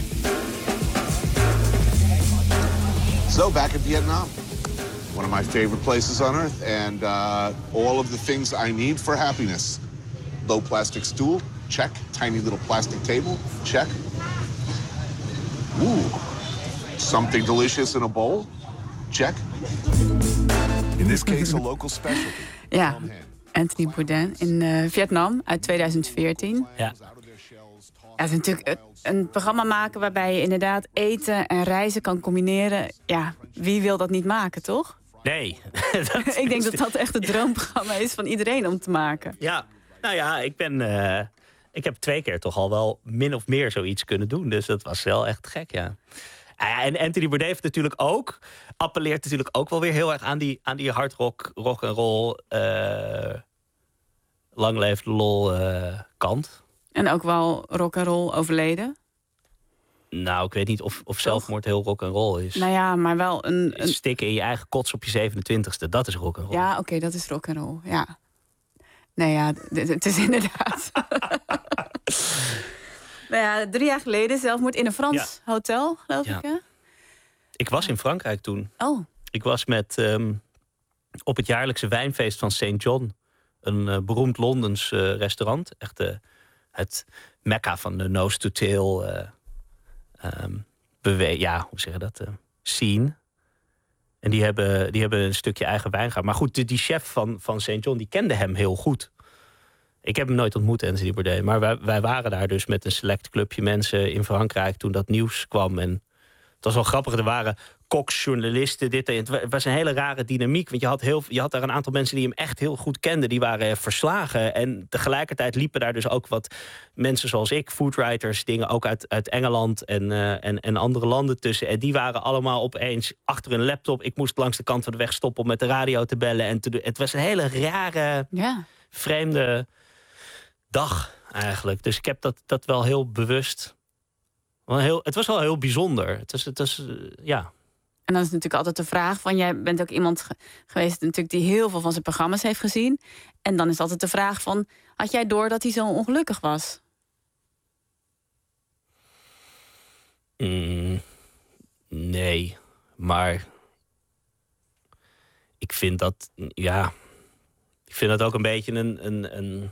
So, back in Vietnam, one of my favorite places on earth, and uh, all of the things I need for happiness. Low plastic stool, check. Tiny little plastic table, check. Ooh, something delicious in a bowl, check. In this case, a local specialty. Ja, Anthony Bourdain in uh, Vietnam uit tweeduizend veertien. Ja. Ja, het is natuurlijk een programma maken waarbij je inderdaad eten en reizen kan combineren. Ja, wie wil dat niet maken, toch? Nee. dat ik denk dat dat echt het droomprogramma is van iedereen om te maken. Ja, nou ja, ik ben... Uh, ik heb twee keer toch al wel min of meer zoiets kunnen doen. Dus dat was wel echt gek, ja. En Anthony Bourdain heeft natuurlijk ook... appelleert natuurlijk ook wel weer heel erg aan die, aan die hardrock, rock and roll... Uh, lang leeft lol uh, kant. En ook wel rock and roll overleden? Nou, ik weet niet of, of zelfmoord heel rock and roll is. Nou ja, maar wel een... een... Stikken in je eigen kots op je zevenentwintigste, dat is rock and roll. Ja, oké, okay, dat is rock and roll, ja. Nee ja, het is inderdaad... Nou ja, drie jaar geleden zelfmoord in een Frans ja. hotel, geloof ja. ik, hè? Ik was in Frankrijk toen. Oh. Ik was met um, op het jaarlijkse wijnfeest van Saint John. Een uh, beroemd Londens uh, restaurant. Echt uh, het mekka van de nose to tail uh, um, bewe- ja, hoe zeg je dat? Uh, scene. En die hebben, die hebben een stukje eigen wijn gehad. Maar goed, die, die chef van, van Saint John, die kende hem heel goed. Ik heb hem nooit ontmoet, Anthony Bourdain. Maar wij, wij waren daar dus met een select clubje mensen in Frankrijk toen dat nieuws kwam. En het was wel grappig. Er waren koks, journalisten, dit. Het was een hele rare dynamiek. Want je had, heel, je had daar een aantal mensen die hem echt heel goed kenden. Die waren verslagen. En tegelijkertijd liepen daar dus ook wat mensen zoals ik, foodwriters, dingen ook uit, uit Engeland en, uh, en, en andere landen tussen. En die waren allemaal opeens achter een laptop. Ik moest langs de kant van de weg stoppen om met de radio te bellen. En te doen. Het was een hele rare, ja. vreemde dag eigenlijk. Dus ik heb dat, dat wel heel bewust. Wel heel, het was wel heel bijzonder. Het was, het was uh, ja. En dan is natuurlijk altijd de vraag van... jij bent ook iemand ge- geweest natuurlijk die heel veel van zijn programma's heeft gezien. En dan is altijd de vraag van... had jij door dat hij zo ongelukkig was? Mm, nee, maar... ik vind dat... ja... ik vind dat ook een beetje een... een, een...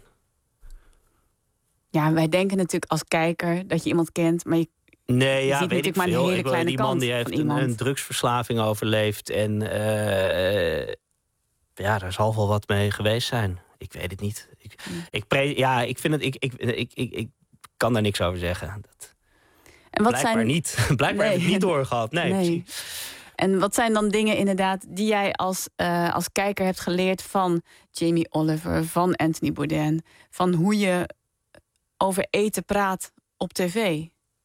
Ja, wij denken natuurlijk als kijker dat je iemand kent... maar je Nee, je ja, ziet weet ik natuurlijk maar veel. een hele Ik, kleine die man kant die van heeft een, iemand. een drugsverslaving overleefd. En uh, ja, daar zal wel wat mee geweest zijn. Ik weet het niet. Ik, ik, pre- ja, ik vind het... Ik, ik, ik, ik, ik kan daar niks over zeggen. Dat, en wat blijkbaar zijn... niet. Blijkbaar Nee. heb ik het niet doorgehad. Nee, Nee. precies. En wat zijn dan dingen inderdaad die jij als, uh, als kijker hebt geleerd... van Jamie Oliver, van Anthony Bourdain... van hoe je over eten praat op tv?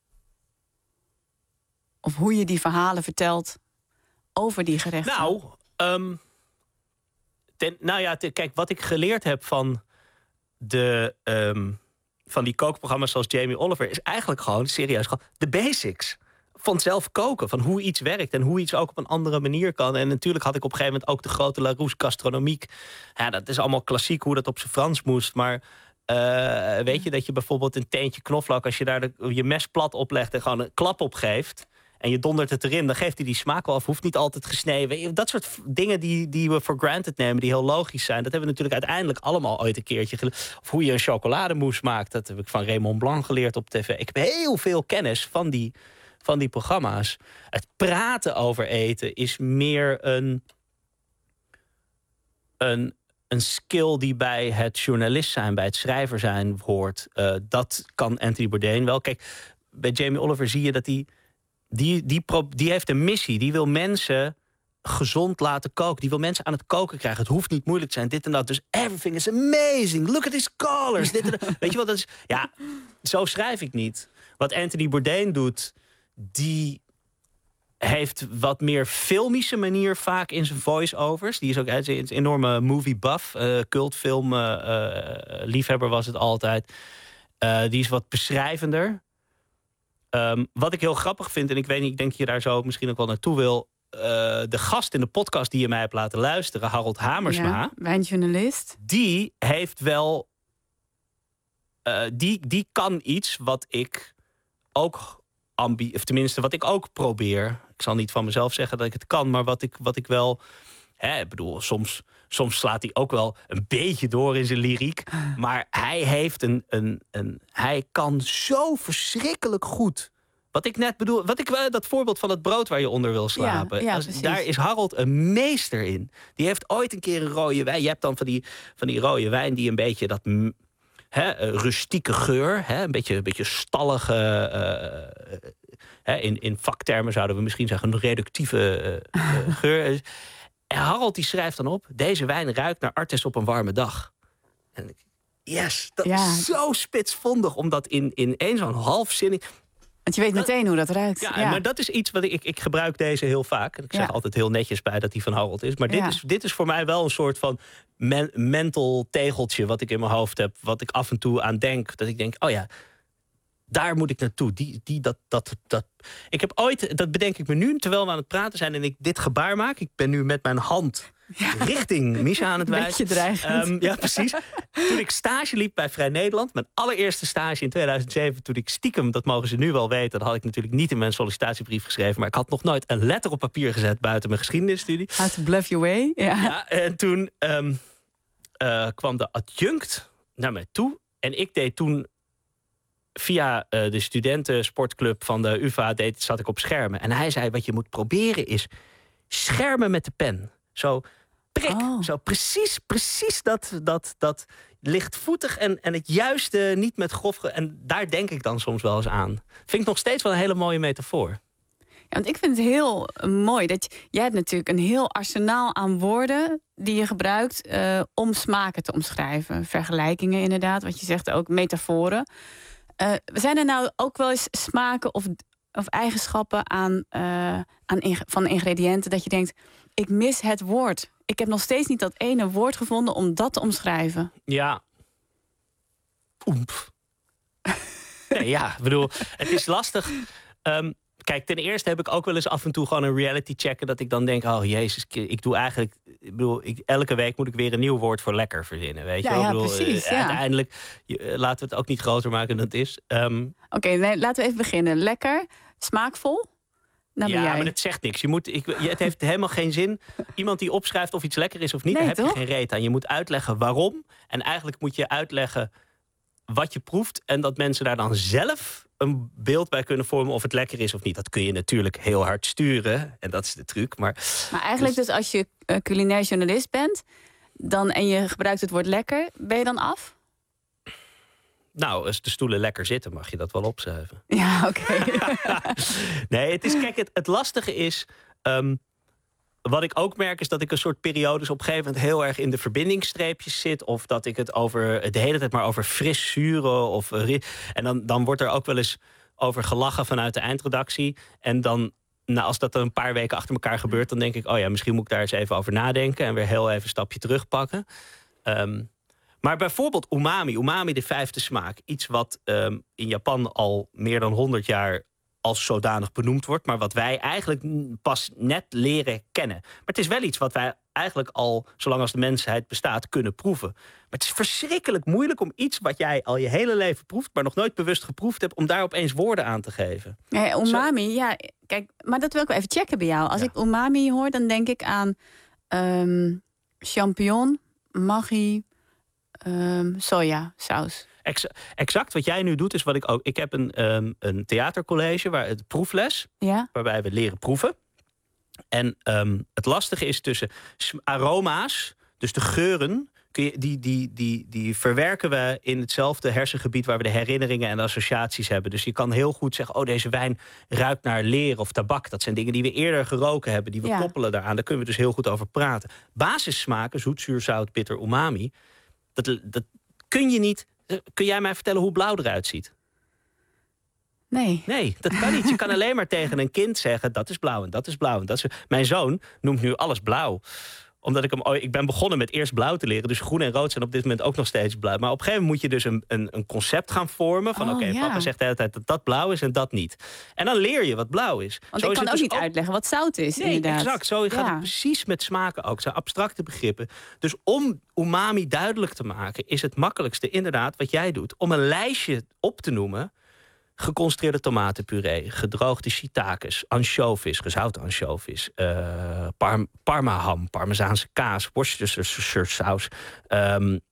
Of hoe je die verhalen vertelt over die gerechten? Nou, um, ten, nou ja, te, kijk, wat ik geleerd heb van, de, um, van die kookprogramma's zoals Jamie Oliver... is eigenlijk gewoon, serieus, gewoon de basics van zelf koken. Van hoe iets werkt en hoe iets ook op een andere manier kan. En natuurlijk had ik op een gegeven moment ook de grote Larousse gastronomiek. Ja, dat is allemaal klassiek hoe dat op zijn Frans moest, maar... Uh, weet je dat je bijvoorbeeld een teentje knoflook... als je daar de, je mes plat oplegt en gewoon een klap op geeft... en je dondert het erin, dan geeft hij die smaak wel af. Hoeft niet altijd gesneden. Dat soort dingen die, die we voor granted nemen, die heel logisch zijn... dat hebben we natuurlijk uiteindelijk allemaal ooit een keertje geleerd. Of hoe je een chocolademousse maakt. Dat heb ik van Raymond Blanc geleerd op tv. Ik heb heel veel kennis van die, van die programma's. Het praten over eten is meer een... een Een skill die bij het journalist zijn, bij het schrijver zijn hoort. Uh, dat kan Anthony Bourdain wel. Kijk, bij Jamie Oliver zie je dat hij... Die, die, pro, die heeft een missie. Die wil mensen gezond laten koken. Die wil mensen aan het koken krijgen. Het hoeft niet moeilijk te zijn, dit en dat. Dus everything is amazing. Look at these colors. Dit en dat. Weet je wat dat is? Ja, zo schrijf ik niet. Wat Anthony Bourdain doet, die... heeft wat meer filmische manier vaak in zijn voice-overs. Die is ook een enorme movie buff. Uh, cultfilm uh, uh, liefhebber was het altijd. Uh, die is wat beschrijvender. Um, wat ik heel grappig vind, en ik weet niet, ik denk dat je daar zo misschien ook wel naartoe wil. Uh, de gast in de podcast die je mij hebt laten luisteren, Harold Hamersma. Ja, wijnjournalist. Die heeft wel... Uh, die, die kan iets wat ik ook... Ambi- of tenminste, wat ik ook probeer. Ik zal niet van mezelf zeggen dat ik het kan, maar wat ik, wat ik wel... Hè, ik bedoel, soms, soms slaat hij ook wel een beetje door in zijn lyriek. Maar hij heeft een, een, een... Hij kan zo verschrikkelijk goed. Wat ik net bedoel... Wat ik, dat voorbeeld van het brood waar je onder wil slapen. Ja, ja, Als, daar is Harold een meester in. Die heeft ooit een keer een rode wijn. Je hebt dan van die, van die rode wijn die een beetje dat... He, rustieke geur, he, een beetje, een beetje stallige... Uh, he, in, in vaktermen zouden we misschien zeggen... een reductieve uh, uh, geur. En Harold die schrijft dan op... deze wijn ruikt naar Artis op een warme dag. En ik, yes, dat ja. is zo spitsvondig... om dat in, in één zo'n half zin... Want je weet meteen hoe dat ruikt. Ja, ja. maar dat is iets wat ik... Ik gebruik deze heel vaak. Ik zeg ja. altijd heel netjes bij dat die van Harold is. Maar dit, ja. is, dit is voor mij wel een soort van men, mental tegeltje... wat ik in mijn hoofd heb, wat ik af en toe aan denk. Dat ik denk, oh ja, daar moet ik naartoe. Die, die, dat, dat, dat. Ik heb ooit, dat bedenk ik me nu, terwijl we aan het praten zijn... en ik dit gebaar maak. Ik ben nu met mijn hand... Ja. richting Misha aan het wijzen. Beetje dreigend. Um, ja, precies. Toen ik stage liep bij Vrij Nederland... mijn allereerste stage in tweeduizend zeven... toen ik stiekem, dat mogen ze nu wel weten... dat had ik natuurlijk niet in mijn sollicitatiebrief geschreven... maar ik had nog nooit een letter op papier gezet... buiten mijn geschiedenisstudie. How to bluff your way. Ja. Ja, en toen um, uh, kwam de adjunct naar mij toe... en ik deed toen... via uh, de studentensportclub van de U vA deed, zat ik op schermen. En hij zei, wat je moet proberen is... schermen met de pen. Zo... Prik, oh. Zo precies, precies dat, dat, dat lichtvoetig en, en het juiste, niet met grof... En daar denk ik dan soms wel eens aan. Vind ik nog steeds wel een hele mooie metafoor. want ik vind het heel uh, mooi dat je, jij hebt natuurlijk een heel arsenaal aan woorden die je gebruikt uh, om smaken te omschrijven. Vergelijkingen inderdaad, wat je zegt, ook metaforen. Uh, zijn er nou ook wel eens smaken of, of eigenschappen aan, uh, aan ing- van ingrediënten dat je denkt, ik mis het woord. Ik heb nog steeds niet dat ene woord gevonden om dat te omschrijven. Ja. Oemp. Nee, ja, ik bedoel, het is lastig. Um, kijk, ten eerste heb ik ook wel eens af en toe gewoon een reality checken dat ik dan denk, oh jezus, ik doe eigenlijk, ik bedoel, ik, elke week moet ik weer een nieuw woord voor lekker verzinnen, weet je? Ja, ik ja, bedoel, precies. uh, Ja. Uiteindelijk, uh, laten we het ook niet groter maken dan het is. Um, Oké, okay, nee, laten we even beginnen. Lekker, smaakvol. Nou, ben ja, jij. maar het zegt niks. Je moet, ik, je, het heeft helemaal geen zin. Iemand die opschrijft of iets lekker is of niet, Nee, daar heb toch? je geen reet aan. Je moet uitleggen waarom. En eigenlijk moet je uitleggen wat je proeft. En dat mensen daar dan zelf een beeld bij kunnen vormen of het lekker is of niet. Dat kun je natuurlijk heel hard sturen. En dat is de truc. Maar, Maar eigenlijk dus, dus als je uh, culinair journalist bent dan, en je gebruikt het woord lekker, ben je dan af? Nou, als de stoelen lekker zitten, mag je dat wel opschrijven. Ja, oké. Okay. Nee, het is, kijk, het, het lastige is, Um, wat ik ook merk is dat ik een soort periodes op een gegeven moment heel erg in de verbindingsstreepjes zit. Of dat ik het over de hele tijd maar over fris zuren. Of, en dan, dan wordt er ook wel eens over gelachen vanuit de eindredactie. En dan, nou, als dat een paar weken achter elkaar gebeurt, dan denk ik, oh ja, misschien moet ik daar eens even over nadenken. En weer heel even een stapje terugpakken. Um, Maar bijvoorbeeld umami, umami de vijfde smaak. Iets wat um, in Japan al meer dan honderd jaar als zodanig benoemd wordt. Maar wat wij eigenlijk pas net leren kennen. Maar het is wel iets wat wij eigenlijk al, zolang als de mensheid bestaat, kunnen proeven. Maar het is verschrikkelijk moeilijk om iets wat jij al je hele leven proeft, maar nog nooit bewust geproefd hebt, om daar opeens woorden aan te geven. Ja, umami, Zo. ja, kijk, maar dat wil ik wel even checken bij jou. Als ja. ik umami hoor, dan denk ik aan um, champignon, maggi, Um, sojasaus. Ex- exact wat jij nu doet is wat ik ook. Ik heb een, um, een theatercollege, waar het proefles, ja. waarbij we leren proeven. En um, het lastige is tussen aroma's, dus de geuren, kun je, die, die, die, die verwerken we in hetzelfde hersengebied waar we de herinneringen en de associaties hebben. Dus je kan heel goed zeggen, oh, deze wijn ruikt naar leer of tabak. Dat zijn dingen die we eerder geroken hebben, die we ja. koppelen daaraan. Daar kunnen we dus heel goed over praten. Basissmaken, zoet, zuur, zout, bitter, umami. Dat, dat kun je niet. Kun jij mij vertellen hoe blauw eruit ziet? Nee. Nee, dat kan niet. Je kan alleen maar tegen een kind zeggen, dat is blauw en dat is blauw. En dat is... Mijn zoon noemt nu alles blauw. Omdat ik hem, oh, ik ben begonnen met eerst blauw te leren. Dus groen en rood zijn op dit moment ook nog steeds blauw. Maar op een gegeven moment moet je dus een, een, een concept gaan vormen. Van oh, oké, okay, ja. papa zegt de hele tijd dat dat blauw is en dat niet. En dan leer je wat blauw is. Want zo ik is kan ook dus niet ook... uitleggen wat zout is, nee, inderdaad. exact. Zo gaat ja. het precies met smaken ook. Het zijn abstracte begrippen. Dus om umami duidelijk te maken, is het makkelijkste inderdaad wat jij doet. Om een lijstje op te noemen. Geconcentreerde tomatenpuree, gedroogde shiitakes, ansjovis, gezouten ansjovis, uh, par parmaham, parmezaanse kaas, Worcestershire saus, um, uh,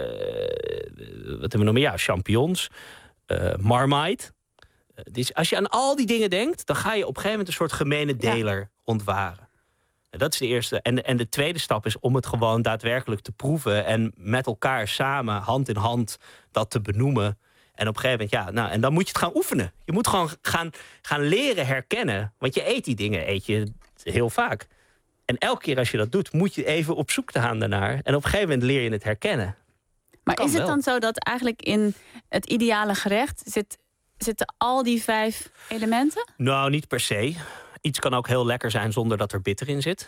wat hebben we nog meer? Ja, champignons, uh, marmite. Uh, dus als je aan al die dingen denkt, dan ga je op een gegeven moment een soort gemene deler ja. ontwaren. En dat is de eerste. En, en de tweede stap is om het gewoon daadwerkelijk te proeven en met elkaar samen, hand in hand, dat te benoemen. En op een gegeven moment, ja, nou, en dan moet je het gaan oefenen. Je moet gewoon gaan, gaan leren herkennen. Want je eet die dingen, eet je heel vaak. En elke keer als je dat doet, moet je even op zoek gaan daarnaar. En op een gegeven moment leer je het herkennen. Maar kan is het wel. dan zo dat eigenlijk in het ideale gerecht zit, zitten al die vijf elementen? Nou, niet per se. Iets kan ook heel lekker zijn zonder dat er bitter in zit.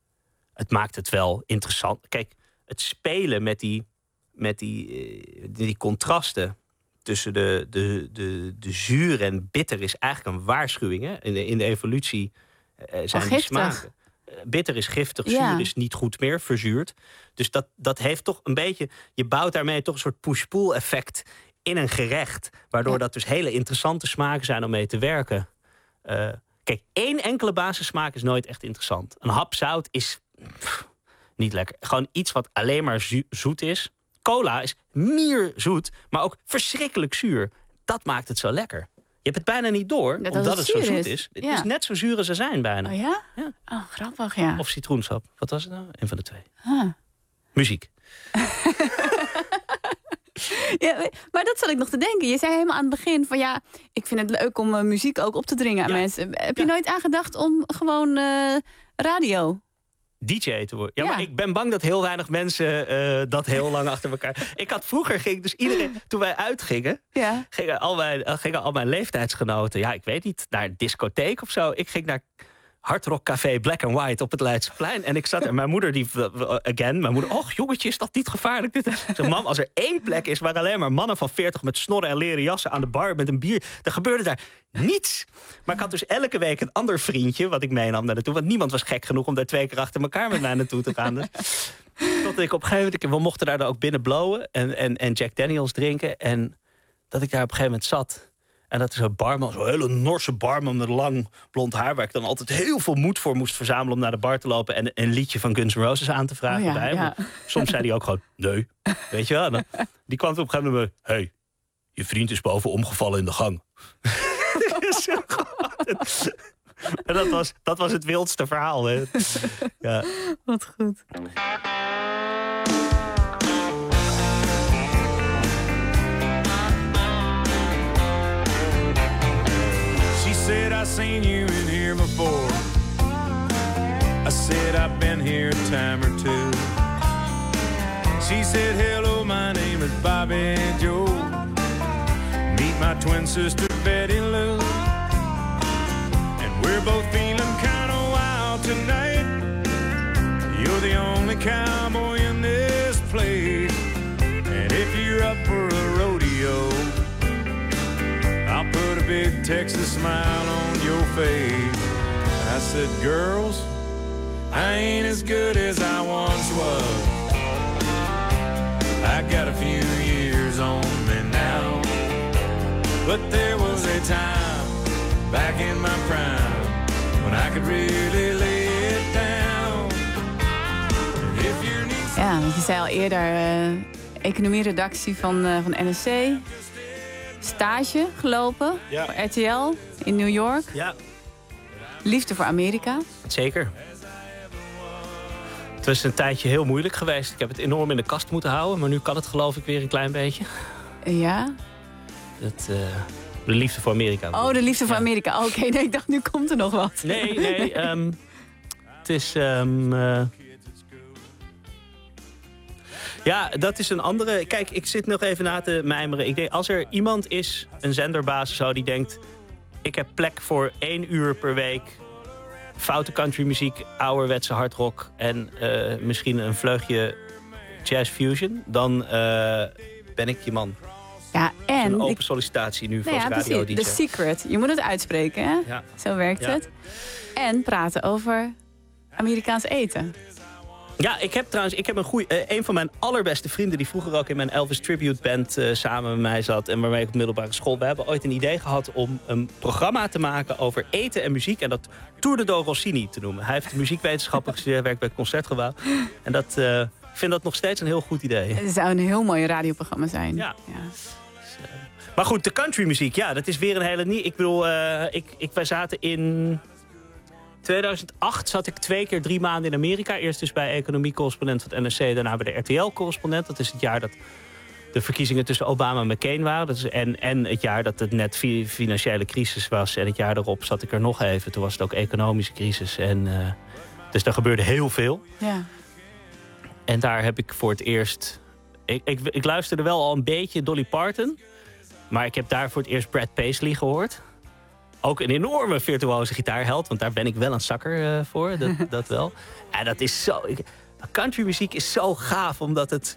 Het maakt het wel interessant. Kijk, het spelen met die, met die, die contrasten tussen de, de, de, de zuur en bitter is eigenlijk een waarschuwing. Hè? In, de, in de evolutie uh, zijn oh, die smaken. Uh, bitter is giftig, ja. zuur is niet goed meer, verzuurd. Dus dat, dat heeft toch een beetje. Je bouwt daarmee toch een soort push-pull effect in een gerecht. Waardoor ja. dat dus hele interessante smaken zijn om mee te werken. Uh, kijk, één enkele basissmaak is nooit echt interessant. Een hap zout is pff, niet lekker. Gewoon iets wat alleen maar zo- zoet is. Cola is meer zoet, maar ook verschrikkelijk zuur. Dat maakt het zo lekker. Je hebt het bijna niet door, dat omdat het, het zo zoet is. is. Het ja. is net zo zuur als ze zijn bijna. Oh ja? ja? Oh, grappig, ja. Of citroensap. Wat was het nou? Een van de twee. Huh. Muziek. Ja, maar dat zat ik nog te denken. Je zei helemaal aan het begin van ja, ik vind het leuk om uh, muziek ook op te dringen aan ja. mensen. Heb je ja. nooit aangedacht om gewoon uh, radio... D J te worden. Ja, ja, maar ik ben bang dat heel weinig mensen uh, dat heel lang achter elkaar... Ik had vroeger, ging dus iedereen... Toen wij uitgingen, ja. gingen, al mijn, gingen al mijn leeftijdsgenoten... Ja, ik weet niet, naar een discotheek of zo. Ik ging naar hardrockcafé Black and White op het Leidseplein. En ik zat er, mijn moeder, die, again, mijn moeder... Och, jongetje, is dat niet gevaarlijk? Dit? Ik zei, mam, als er één plek is waar alleen maar mannen van veertig... met snorren en leren jassen aan de bar met een bier... dan gebeurde daar niets. Maar ik had dus elke week een ander vriendje... wat ik meenam naar naartoe. Want niemand was gek genoeg om daar twee keer achter elkaar met mij naartoe te gaan. Dus, tot ik op een gegeven moment... We mochten daar dan ook binnen blowen en, en, en Jack Daniels drinken. En dat ik daar op een gegeven moment zat... En dat is een barman, zo'n hele Norse barman met lang blond haar... waar ik dan altijd heel veel moed voor moest verzamelen... om naar de bar te lopen en een liedje van Guns N' Roses aan te vragen. Oh ja, bij hem. Ja. Soms zei hij ook gewoon, nee. Weet je wel? Dan, die kwam op een gegeven moment bij... hey, je vriend is boven omgevallen in de gang. En dat was, dat was het wildste verhaal. Hè. Ja. Wat goed. Said I seen you in here before. I said I've been here a time or two. She said hello, my name is Bobby Joe. Meet my twin sister Betty Lou. And we're both feeling kinda wild tonight. You're the only cowboy in this place. And if you're up for a rodeo, I'll put a big Texas smile on your face. I said, girls, I ain't as good as I once was. I got a few years on me now. But there was a time back in my prime when I could really lay it down. If you need ja, want je zei al eerder, uh, economieredactie van, uh, van N R C... Stage gelopen ja. voor R T L in New York. Ja. Liefde voor Amerika. Zeker. Het was een tijdje heel moeilijk geweest. Ik heb het enorm in de kast moeten houden. Maar nu kan het geloof ik weer een klein beetje. Ja? Dat, uh, de liefde voor Amerika. Oh, de liefde voor ja. Amerika. Oké, okay, nee, ik dacht nu komt er nog wat. Nee, nee. Um, het is... Um, uh, Ja, dat is een andere... Kijk, ik zit nog even na te mijmeren. Ik denk, als er iemand is, een zenderbaas of zo, die denkt... ik heb plek voor één uur per week... foute countrymuziek, ouderwetse hardrock... en uh, misschien een vleugje jazz fusion... dan uh, ben ik je man. Ja, en... Een open ik... sollicitatie nu voor nou ja, radio D J. The Secret. Je moet het uitspreken, hè? Ja. Zo werkt ja. het. En praten over Amerikaans eten. Ja, ik heb trouwens ik heb een, goeie, uh, een van mijn allerbeste vrienden... die vroeger ook in mijn Elvis Tribute Band uh, samen met mij zat... en waarmee ik op middelbare school... we hebben ooit een idee gehad om een programma te maken... over eten en muziek en dat Tour de Do Rossini te noemen. Hij heeft muziekwetenschappen gestudeerd, werkt bij het Concertgebouw. En dat, uh, ik vind dat nog steeds een heel goed idee. Het zou een heel mooi radioprogramma zijn. Ja. ja. Maar goed, de countrymuziek, ja, dat is weer een hele... Nie- ik bedoel, uh, ik, ik, wij zaten in... tweeduizend acht zat ik twee keer drie maanden in Amerika. Eerst dus bij economie-correspondent van het N R C. Daarna bij de R T L-correspondent. Dat is het jaar dat de verkiezingen tussen Obama en McCain waren. Dat is en, en het jaar dat het net fi- financiële crisis was. En het jaar daarop zat ik er nog even. Toen was het ook economische crisis. En, uh, dus daar gebeurde heel veel. Ja. En daar heb ik voor het eerst... Ik, ik, ik luisterde wel al een beetje Dolly Parton. Maar ik heb daar voor het eerst Brad Paisley gehoord. Ook een enorme virtuoze gitaarheld, want daar ben ik wel een zakker uh, voor, dat, dat wel. En dat is zo... Ik, countrymuziek is zo gaaf, omdat het...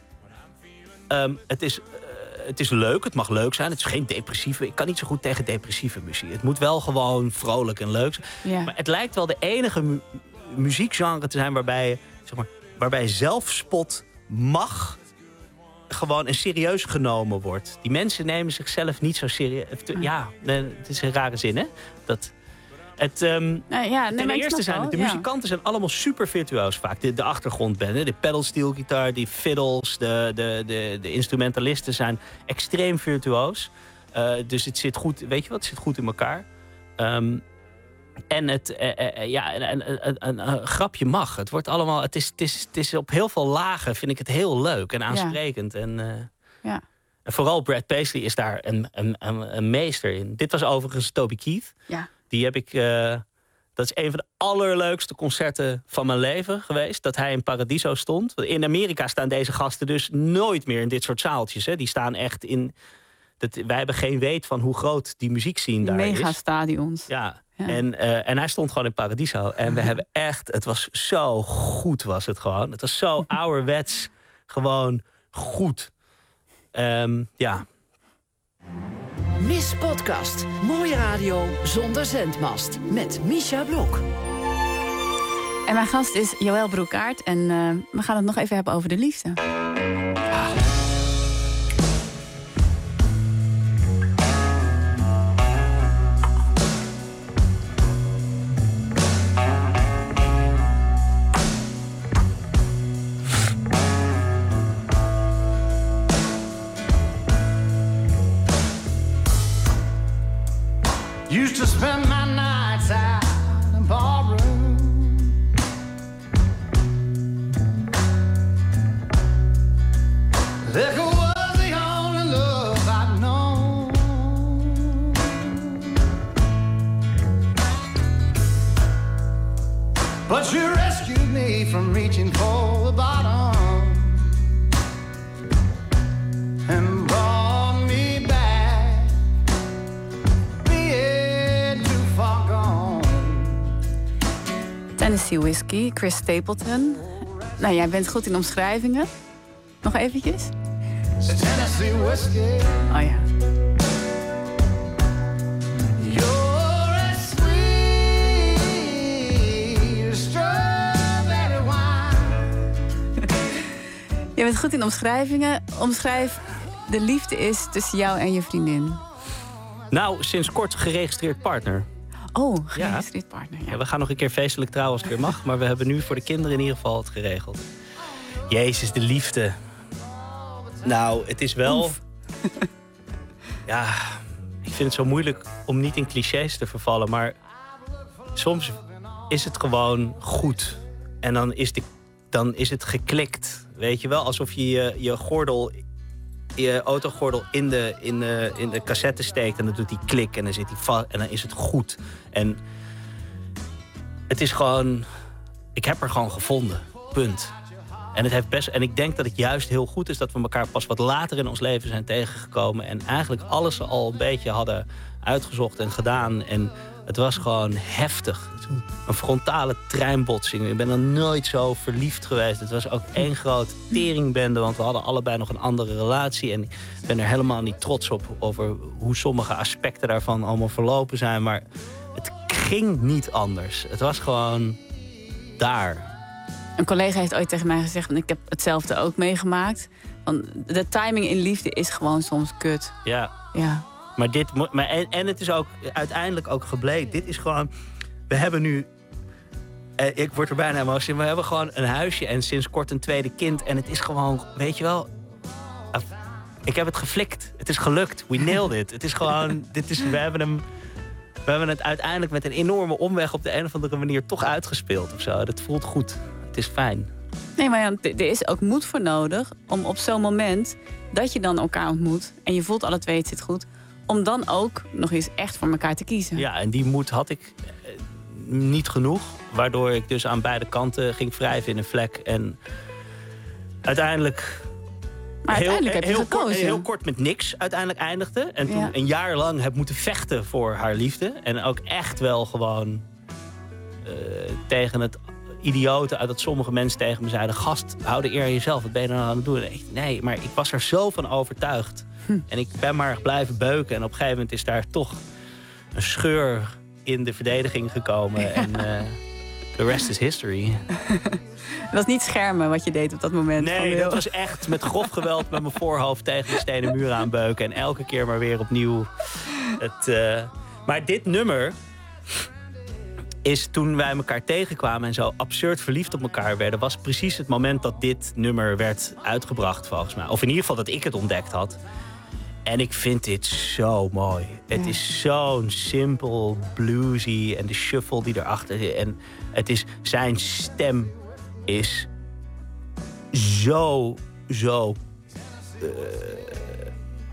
Um, het, is, uh, het is leuk, het mag leuk zijn. Het is geen depressieve... Ik kan niet zo goed tegen depressieve muziek. Het moet wel gewoon vrolijk en leuk zijn. Ja. Maar het lijkt wel de enige mu- muziekgenre te zijn waarbij, zeg maar, waarbij zelfspot mag... gewoon en serieus genomen wordt. Die mensen nemen zichzelf niet zo serieus. Ja, het is een rare zin, hè? Dat het, um, nou ja, ten eerste zijn het, de muzikanten ja. zijn allemaal super virtuoos vaak. De, de achtergrondband, de pedalsteelgitaar, die fiddles, de, de, de, de instrumentalisten zijn extreem virtuoos. Uh, dus het zit goed, weet je wat, het zit goed in elkaar. Um, En het, uh, uh, ja, een, een, een, een grapje mag. Het wordt allemaal, het is, het is, het is op heel veel lagen vind ik het heel leuk en aansprekend. Ja. En, uh, ja. En vooral Brad Paisley is daar een, een, een, een meester in. Dit was overigens Toby Keith. Ja. Die heb ik... Uh, dat is een van de allerleukste concerten van mijn leven geweest. Dat hij in Paradiso stond. In Amerika staan deze gasten dus nooit meer in dit soort zaaltjes. Hè. Die staan echt in... Dat, wij hebben geen weet van hoe groot die muziekscene daar is. Megastadions. Ja. Ja. En, uh, en hij stond gewoon in Paradiso. En we hebben echt... Het was zo goed was het gewoon. Het was zo ouderwets gewoon goed. Um, ja. Miss Podcast. Mooie radio zonder zendmast. Met Misha Blok. En mijn gast is Joël Broekaert. En uh, we gaan het nog even hebben over de liefde. Used to spend my nights out in a barroom. Liquor was the only love I'd known. But you rescued me from reaching for the bottom and brought me back. Tennessee Whiskey, Chris Stapleton. Nou, jij bent goed in omschrijvingen. Nog eventjes. Tennessee Whiskey. Oh ja. You're as sweet as strawberry wine. Je bent goed in omschrijvingen. Omschrijf de liefde is tussen jou en je vriendin. Nou, sinds kort geregistreerd partner. Oh, geregistreerd ja. partner, ja. Ja. We gaan nog een keer feestelijk trouwen als het weer mag. Maar we hebben nu voor de kinderen in ieder geval het geregeld. Jezus, de liefde. Nou, het is wel... ja, ik vind het zo moeilijk om niet in clichés te vervallen. Maar soms is het gewoon goed. En dan is, de, dan is het geklikt. Weet je wel, alsof je je, je gordel... je autogordel in de, in, de, in de cassette steekt en dan doet hij klik en dan zit hij vast en dan is het goed. En het is gewoon... Ik heb er gewoon gevonden. Punt. En, het heeft best, en ik denk dat het juist heel goed is dat we elkaar pas wat later in ons leven zijn tegengekomen en eigenlijk alles al een beetje hadden uitgezocht en gedaan. En het was gewoon heftig. Een frontale treinbotsing. Ik ben er nooit zo verliefd geweest. Het was ook één grote teringbende, want we hadden allebei nog een andere relatie. En ik ben er helemaal niet trots op over hoe sommige aspecten daarvan allemaal verlopen zijn. Maar het ging niet anders. Het was gewoon daar. Een collega heeft ooit tegen mij gezegd, en ik heb hetzelfde ook meegemaakt, van de timing in liefde is gewoon soms kut. Ja. Ja. Maar dit, maar en, en het is ook uiteindelijk ook gebleken. Dit is gewoon... We hebben nu... Eh, ik word er bijna emotioneel. We hebben gewoon een huisje en sinds kort een tweede kind. En het is gewoon, weet je wel... Uh, ik heb het geflikt. Het is gelukt. We nailed it. Het is gewoon... Dit is, we, hebben hem, we hebben het uiteindelijk met een enorme omweg op de een of andere manier toch uitgespeeld of zo. Dat voelt goed. Het is fijn. Nee, maar ja, er is ook moed voor nodig om op zo'n moment dat je dan elkaar ontmoet en je voelt alle twee het zit goed, om dan ook nog eens echt voor elkaar te kiezen. Ja, en die moed had ik eh, niet genoeg. Waardoor ik dus aan beide kanten ging wrijven in een vlek. En uiteindelijk... Maar uiteindelijk heel, heb je heel gekozen. Kort, heel kort met niks uiteindelijk eindigde. En toen Ja. een jaar lang heb moeten vechten voor haar liefde. En ook echt wel gewoon uh, tegen het idioten uit dat sommige mensen tegen me zeiden: gast, hou de eer aan jezelf, wat ben je nou aan het doen? En ik, nee, maar ik was er zo van overtuigd. Hm. En ik ben maar blijven beuken. En op een gegeven moment is daar toch een scheur in de verdediging gekomen. Ja. En uh, the rest is history. Het was niet schermen wat je deed op dat moment. Nee, dat was echt met grof geweld met mijn voorhoofd tegen de stenen muur aanbeuken. En elke keer maar weer opnieuw. Het, uh... Maar dit nummer is toen wij elkaar tegenkwamen en zo absurd verliefd op elkaar werden, was precies het moment dat dit nummer werd uitgebracht volgens mij. Of in ieder geval dat ik het ontdekt had. En ik vind dit zo mooi. Het ja. is zo'n simpel, bluesy en de shuffle die erachter zit. En het is, zijn stem is zo, zo uh,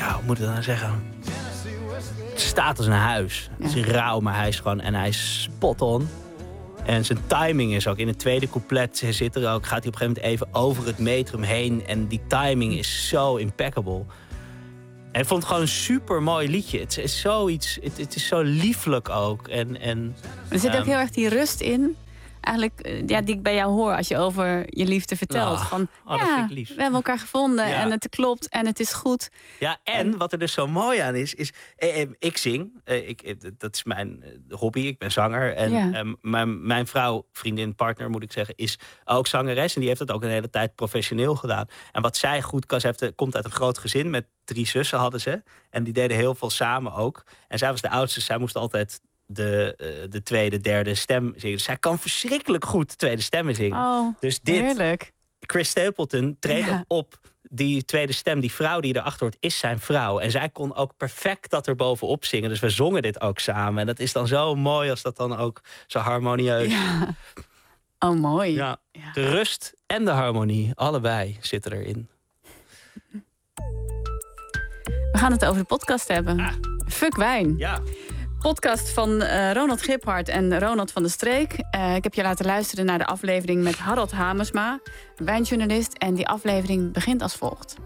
ja, hoe moet ik dat nou zeggen? Het staat als een huis. Het is rauw, maar hij is gewoon... En hij is spot on. En zijn timing is ook. In het tweede couplet zit er ook, gaat hij op een gegeven moment even over het metrum heen. En die timing is zo impeccable. En ik vond het gewoon een super mooi liedje. Het is zoiets, het, het is zo lieflijk ook. En, en, er zit ook um, heel erg die rust in. Eigenlijk, ja, die ik bij jou hoor als je over je liefde vertelt. Oh, van, oh, dat ja, vind ik lief. we hebben elkaar gevonden Ja. en het klopt en het is goed. Ja, en wat er dus zo mooi aan is, is eh, eh, ik zing. Eh, ik, eh, dat is mijn eh, hobby, ik ben zanger. En Ja. eh, mijn, mijn vrouw, vriendin, partner moet ik zeggen, is ook zangeres. En die heeft dat ook een hele tijd professioneel gedaan. En wat zij goed kan, ze heeft, komt uit een groot gezin met drie zussen hadden ze. En die deden heel veel samen ook. En zij was de oudste, zij moest altijd de, uh, de tweede, derde stem zingen. Dus zij kan verschrikkelijk goed tweede stemmen zingen. Oh, dus dit, heerlijk. Chris Stapleton treedt Ja. op. Die tweede stem, die vrouw die erachter hoort, is zijn vrouw. En zij kon ook perfect dat er bovenop zingen. Dus we zongen dit ook samen. En dat is dan zo mooi als dat dan ook zo harmonieus... Ja. Oh, mooi. Ja, de rust en de harmonie, allebei zitten erin. We gaan het over de podcast hebben. Ah. Fuck wijn. Ja. Podcast van uh, Ronald Giphart en Ronald van der Streek. Uh, ik heb je laten luisteren naar de aflevering met Harold Hamersma, wijnjournalist. En die aflevering begint als volgt.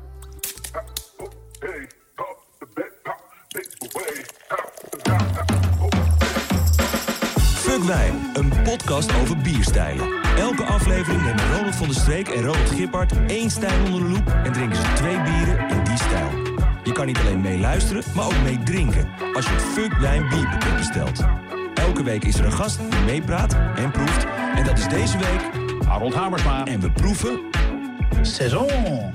Fuck Wijn, een podcast over bierstijlen. Elke aflevering nemen Ronald van der Streek en Ronald Giphart één stijl onder de loep en drinken ze twee bieren in die stijl. Je kan niet alleen meeluisteren, maar ook meedrinken als je het Fuck Wijn bierpakket bestelt. Elke week is er een gast die meepraat en proeft. En dat is deze week Harold Hamersma. En we proeven... Saison.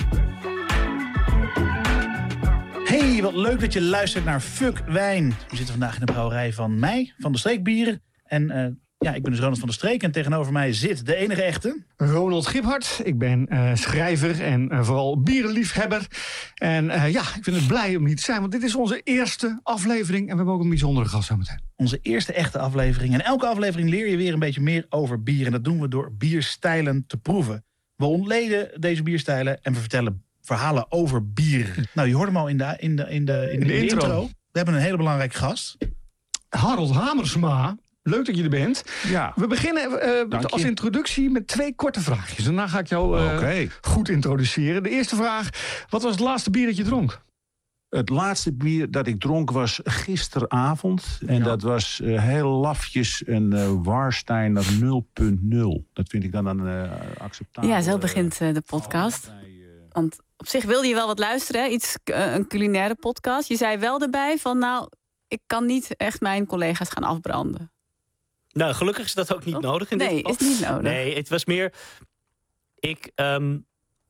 Hey, wat leuk dat je luistert naar Fuck Wijn. We zitten vandaag in de brouwerij van mij, van de Streekbieren. En uh, ja, ik ben dus Ronald van der Streek en tegenover mij zit de enige echte... Ronald Giphart. Ik ben uh, schrijver en uh, vooral bierenliefhebber. En uh, ja, ik vind het blij om hier te zijn, want dit is onze eerste aflevering. En we hebben ook een bijzondere gast zometeen. Onze eerste echte aflevering. En elke aflevering leer je weer een beetje meer over bier. En dat doen we door bierstijlen te proeven. We ontleden deze bierstijlen en we vertellen verhalen over bier. Nou, je hoorde hem al in de, in de, in de, in de, in de intro. intro. We hebben een hele belangrijke gast. Harold Hamersma. Leuk dat je er bent. Ja. We beginnen uh, als introductie met twee korte vraagjes. Daarna ga ik jou uh, okay. goed introduceren. De eerste vraag. Wat was het laatste bier dat je dronk? Het laatste bier dat ik dronk was gisteravond. En ja. dat was uh, heel lafjes een uh, Warsteiner nul punt nul. Dat vind ik dan een uh, acceptabel. Ja, zo begint uh, de podcast. Want op zich wilde je wel wat luisteren. Hè? Iets, uh, een culinaire podcast. Je zei wel erbij van nou, ik kan niet echt mijn collega's gaan afbranden. Nou, gelukkig is dat ook niet oh, nodig in nee, dit geval. Nee, is niet nodig. Nee, het was meer... Ik, um,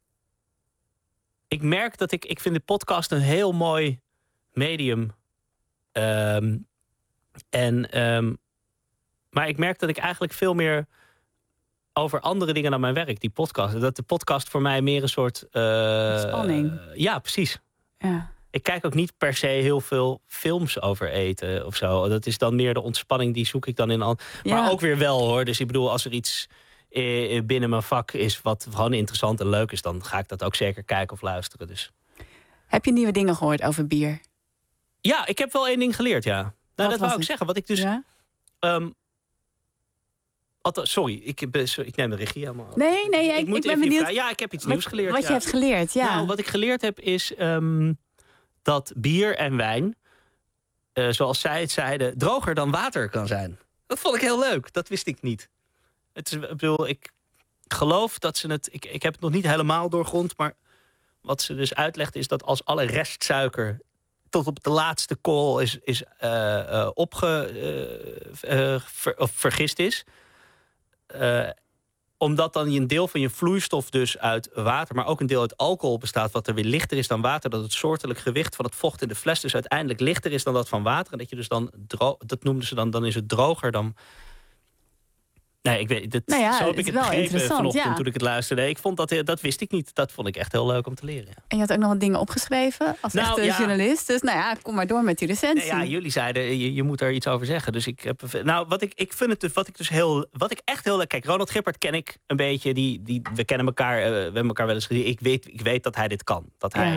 ik merk dat ik... Ik vind de podcast een heel mooi medium. Um, en, um, maar ik merk dat ik eigenlijk veel meer over andere dingen dan mijn werk, die podcast. Dat de podcast voor mij meer een soort... Uh, Spanning. Uh, ja, precies. Ja. Ik kijk ook niet per se heel veel films over eten of zo. Dat is dan meer de ontspanning, die zoek ik dan in al. Maar ja. ook weer wel hoor. Dus ik bedoel, als er iets eh, binnen mijn vak is wat gewoon interessant en leuk is, dan ga ik dat ook zeker kijken of luisteren. Dus. Heb je nieuwe dingen gehoord over bier? Ja, ik heb wel één ding geleerd, ja. Nou, wat dat wou ik het? zeggen. Wat ik dus. Ja? Um, althans, sorry, ik, sorry, ik neem de regie helemaal. Nee, nee, ik, ik, moet ik ben benieuwd. Ja, ik heb iets wat, nieuws geleerd. Wat ja. je hebt geleerd, ja. Nou, wat ik geleerd heb is. Um, dat bier en wijn, uh, zoals zij het zeiden, droger dan water kan zijn. Dat vond ik heel leuk. Dat wist ik niet. Het is, ik bedoel, ik geloof dat ze het... Ik, ik heb het nog niet helemaal doorgrond, maar wat ze dus uitlegt is dat als alle restsuiker tot op de laatste kool is, is uh, uh, opge, uh, uh, ver, of vergist is... Uh, omdat dan een deel van je vloeistof dus uit water, maar ook een deel uit alcohol bestaat, wat er weer lichter is dan water. Dat het soortelijk gewicht van het vocht in de fles dus uiteindelijk lichter is dan dat van water. En dat je dus dan, dro- dat noemden ze dan, dan is het droger dan... Nee, ik weet, dat, nou ja, zo heb ik het begrepen vanochtend ja. toen ik het luisterde. Ik vond dat, dat wist ik niet. Dat vond ik echt heel leuk om te leren. Ja. En je had ook nog wat dingen opgeschreven als nou, echte ja. journalist. Dus nou ja, kom maar door met die recensie. Nee, ja, jullie zeiden, je, je moet er iets over zeggen. Dus ik heb... Nou, wat ik, ik vind het dus, wat ik dus heel... Wat ik echt heel leuk... Kijk, Ronald Giphart ken ik een beetje. Die, die, we kennen elkaar, uh, we hebben elkaar wel eens gezien. Ik weet, ik weet dat hij dit kan. Dat hij... Ja.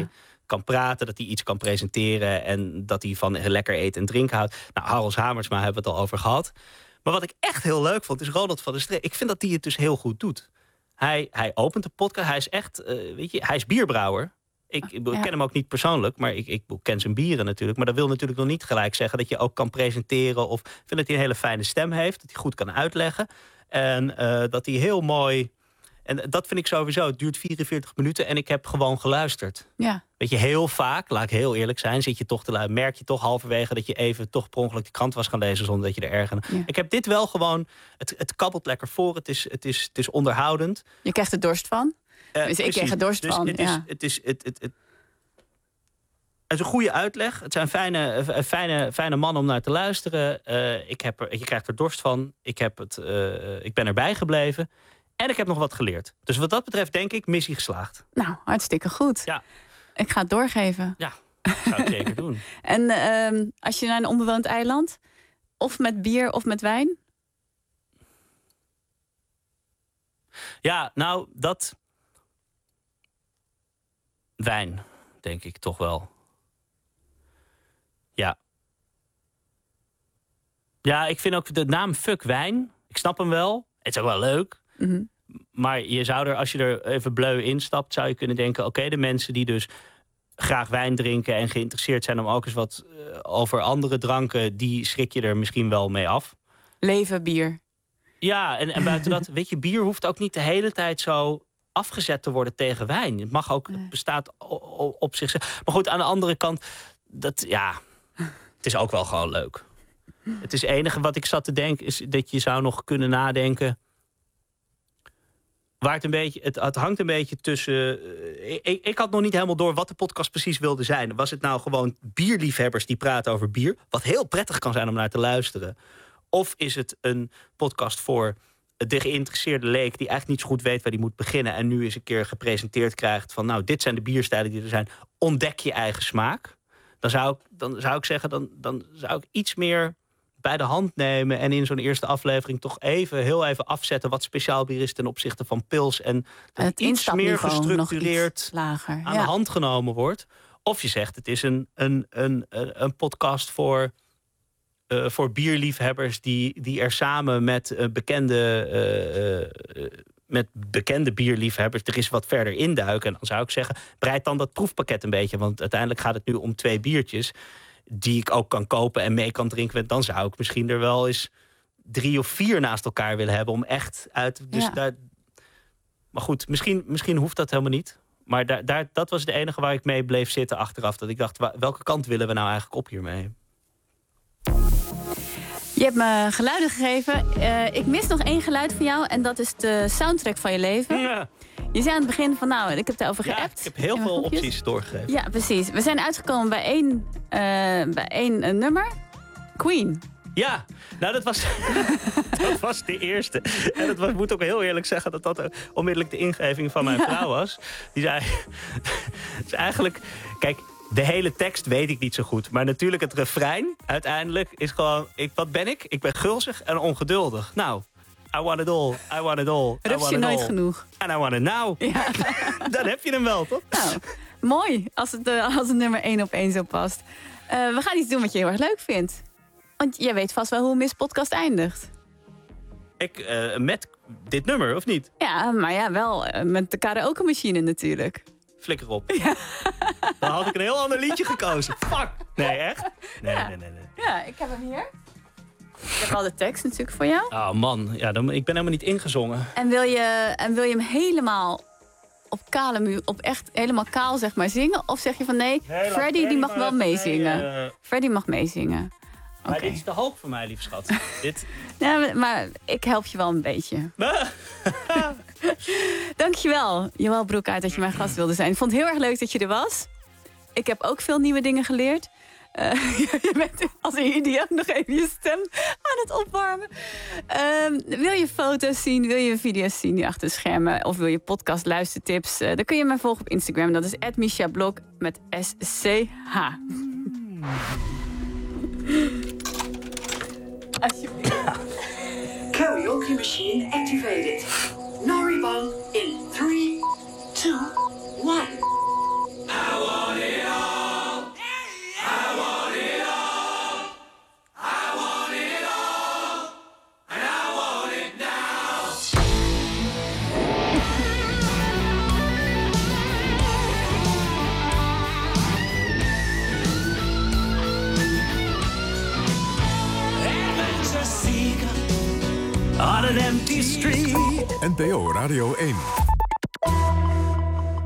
kan praten, dat hij iets kan presenteren en dat hij van lekker eten en drinken houdt. Nou, Harold Hamersma hebben we het al over gehad. Maar wat ik echt heel leuk vond, is Ronald van der Streek. Ik vind dat hij het dus heel goed doet. Hij, hij opent de podcast, hij is echt, uh, weet je, hij is bierbrouwer. Ik, ik, ik ken hem ook niet persoonlijk, maar ik, ik ken zijn bieren natuurlijk. Maar dat wil natuurlijk nog niet gelijk zeggen dat je ook kan presenteren. Of ik vind dat hij een hele fijne stem heeft, dat hij goed kan uitleggen. En uh, dat hij heel mooi... En dat vind ik sowieso. Het duurt vierenveertig minuten en ik heb gewoon geluisterd. Ja. Weet je, heel vaak, laat ik heel eerlijk zijn, zit je toch te luisteren. Merk je toch halverwege dat je even toch per ongeluk de krant was gaan lezen zonder dat je er ergerde. Ja. Ik heb dit wel gewoon, het, het kabbelt lekker voor, het is, het, is, het is onderhoudend. Je krijgt er dorst van? Uh, dus ik kreeg er dorst dus van. Het, ja. is, het, is, het, het, het, het is een goede uitleg. Het zijn fijne, fijne, fijne mannen om naar te luisteren. Uh, ik heb er, je krijgt er dorst van. Ik, heb het, uh, ik ben erbij gebleven. En ik heb nog wat geleerd. Dus wat dat betreft denk ik, missie geslaagd. Nou, hartstikke goed. Ja. Ik ga het doorgeven. Ja, dat zou ik zeker doen. En uh, als je naar een onbewoond eiland, of met bier of met wijn? Ja, nou, dat... Wijn, denk ik toch wel. Ja. Ja, ik vind ook de naam Fuck Wijn. Ik snap hem wel. Het is ook wel leuk. Mm-hmm. Maar je zou er, als je er even bleu instapt, zou je kunnen denken, oké, okay, de mensen die dus graag wijn drinken en geïnteresseerd zijn om ook eens wat uh, over andere dranken, die schrik je er misschien wel mee af. Leven bier. Ja, en, en buiten dat, weet je, bier hoeft ook niet de hele tijd zo afgezet te worden tegen wijn. Het mag ook, het bestaat op, op zichzelf. Maar goed, aan de andere kant, dat, ja, het is ook wel gewoon leuk. Het is het enige wat ik zat te denken, is dat je zou nog kunnen nadenken. Waar het, een beetje, het, het hangt een beetje tussen... Uh, ik, ik had nog niet helemaal door wat de podcast precies wilde zijn. Was het nou gewoon bierliefhebbers die praten over bier? Wat heel prettig kan zijn om naar te luisteren. Of is het een podcast voor de geïnteresseerde leek die eigenlijk niet zo goed weet waar die moet beginnen en nu eens een keer gepresenteerd krijgt van nou, dit zijn de bierstijlen die er zijn. Ontdek je eigen smaak. Dan zou ik, dan zou ik zeggen, dan, dan zou ik iets meer bij de hand nemen en in zo'n eerste aflevering toch even heel even afzetten wat speciaal bier is ten opzichte van pils en dat het iets meer gestructureerd iets lager, aan ja. de hand genomen wordt. Of je zegt het is een, een, een, een podcast voor, uh, voor bierliefhebbers die, die er samen met uh, bekende uh, uh, met bekende bierliefhebbers er is wat verder induiken. En dan zou ik zeggen, breid dan dat proefpakket een beetje, want uiteindelijk gaat het nu om twee biertjes die ik ook kan kopen en mee kan drinken. Dan zou ik misschien er wel eens drie of vier naast elkaar willen hebben om echt uit. Dus ja. daar, maar goed, misschien, misschien hoeft dat helemaal niet. Maar daar, daar, dat was de enige waar ik mee bleef zitten achteraf. Dat ik dacht, welke kant willen we nou eigenlijk op hiermee? Je hebt me geluiden gegeven. Uh, ik mis nog één geluid van jou en dat is de soundtrack van je leven. Ja. Je zei aan het begin van, nou, ik heb het erover geappt. Ja, ik heb heel veel groepjes. opties doorgegeven. Ja, precies. We zijn uitgekomen bij één, uh, bij één uh, nummer. Queen. Ja, nou dat was, dat was de eerste. En dat was, moet ook heel eerlijk zeggen dat dat onmiddellijk de ingeving van mijn ja. vrouw was. Die zei, dus eigenlijk, kijk, de hele tekst weet ik niet zo goed. Maar natuurlijk het refrein uiteindelijk is gewoon, ik, wat ben ik? Ik ben gulzig en ongeduldig. Nou, I want it all, I want it all. Rups je nooit all. genoeg. And I want it now. Ja. Dan heb je hem wel, toch? Nou, mooi, als het, uh, als het nummer één op één zo past. Uh, we gaan iets doen wat je heel erg leuk vindt. Want jij weet vast wel hoe een mispodcast eindigt. Ik, uh, met dit nummer, of niet? Ja, maar ja, wel uh, met de karaoke-machine natuurlijk. Flikker op. Ja. Dan had ik een heel ander liedje gekozen. Fuck. Nee, echt? Nee, ja. nee, nee, nee. Ja, ik heb hem hier. Ik heb al de tekst natuurlijk voor jou. Oh man, ja, dan, ik ben helemaal niet ingezongen. En wil je, en wil je hem helemaal op kale muur, op echt helemaal kaal zeg maar zingen? Of zeg je van nee, nee Freddy die mag wel meezingen. Nee, uh... Freddy mag meezingen. Maar okay. Dit is te hoog voor mij, lief schat. dit... Ja, maar ik help je wel een beetje. Dankjewel, Joël Broekaert, dat je mijn gast wilde zijn. Ik vond het heel erg leuk dat je er was. Ik heb ook veel nieuwe dingen geleerd. Uh, je bent als een idioot nog even je stem aan het opwarmen. Uh, wil je foto's zien, wil je video's zien die achter de schermen... of wil je podcast luistertips, uh, dan kun je mij volgen op Instagram. Dat is at Misha Blok met S C H. Alsjeblieft. Karaoke machine activated. Naribang in three, two, one. I want it. an empty street. N P O Radio één.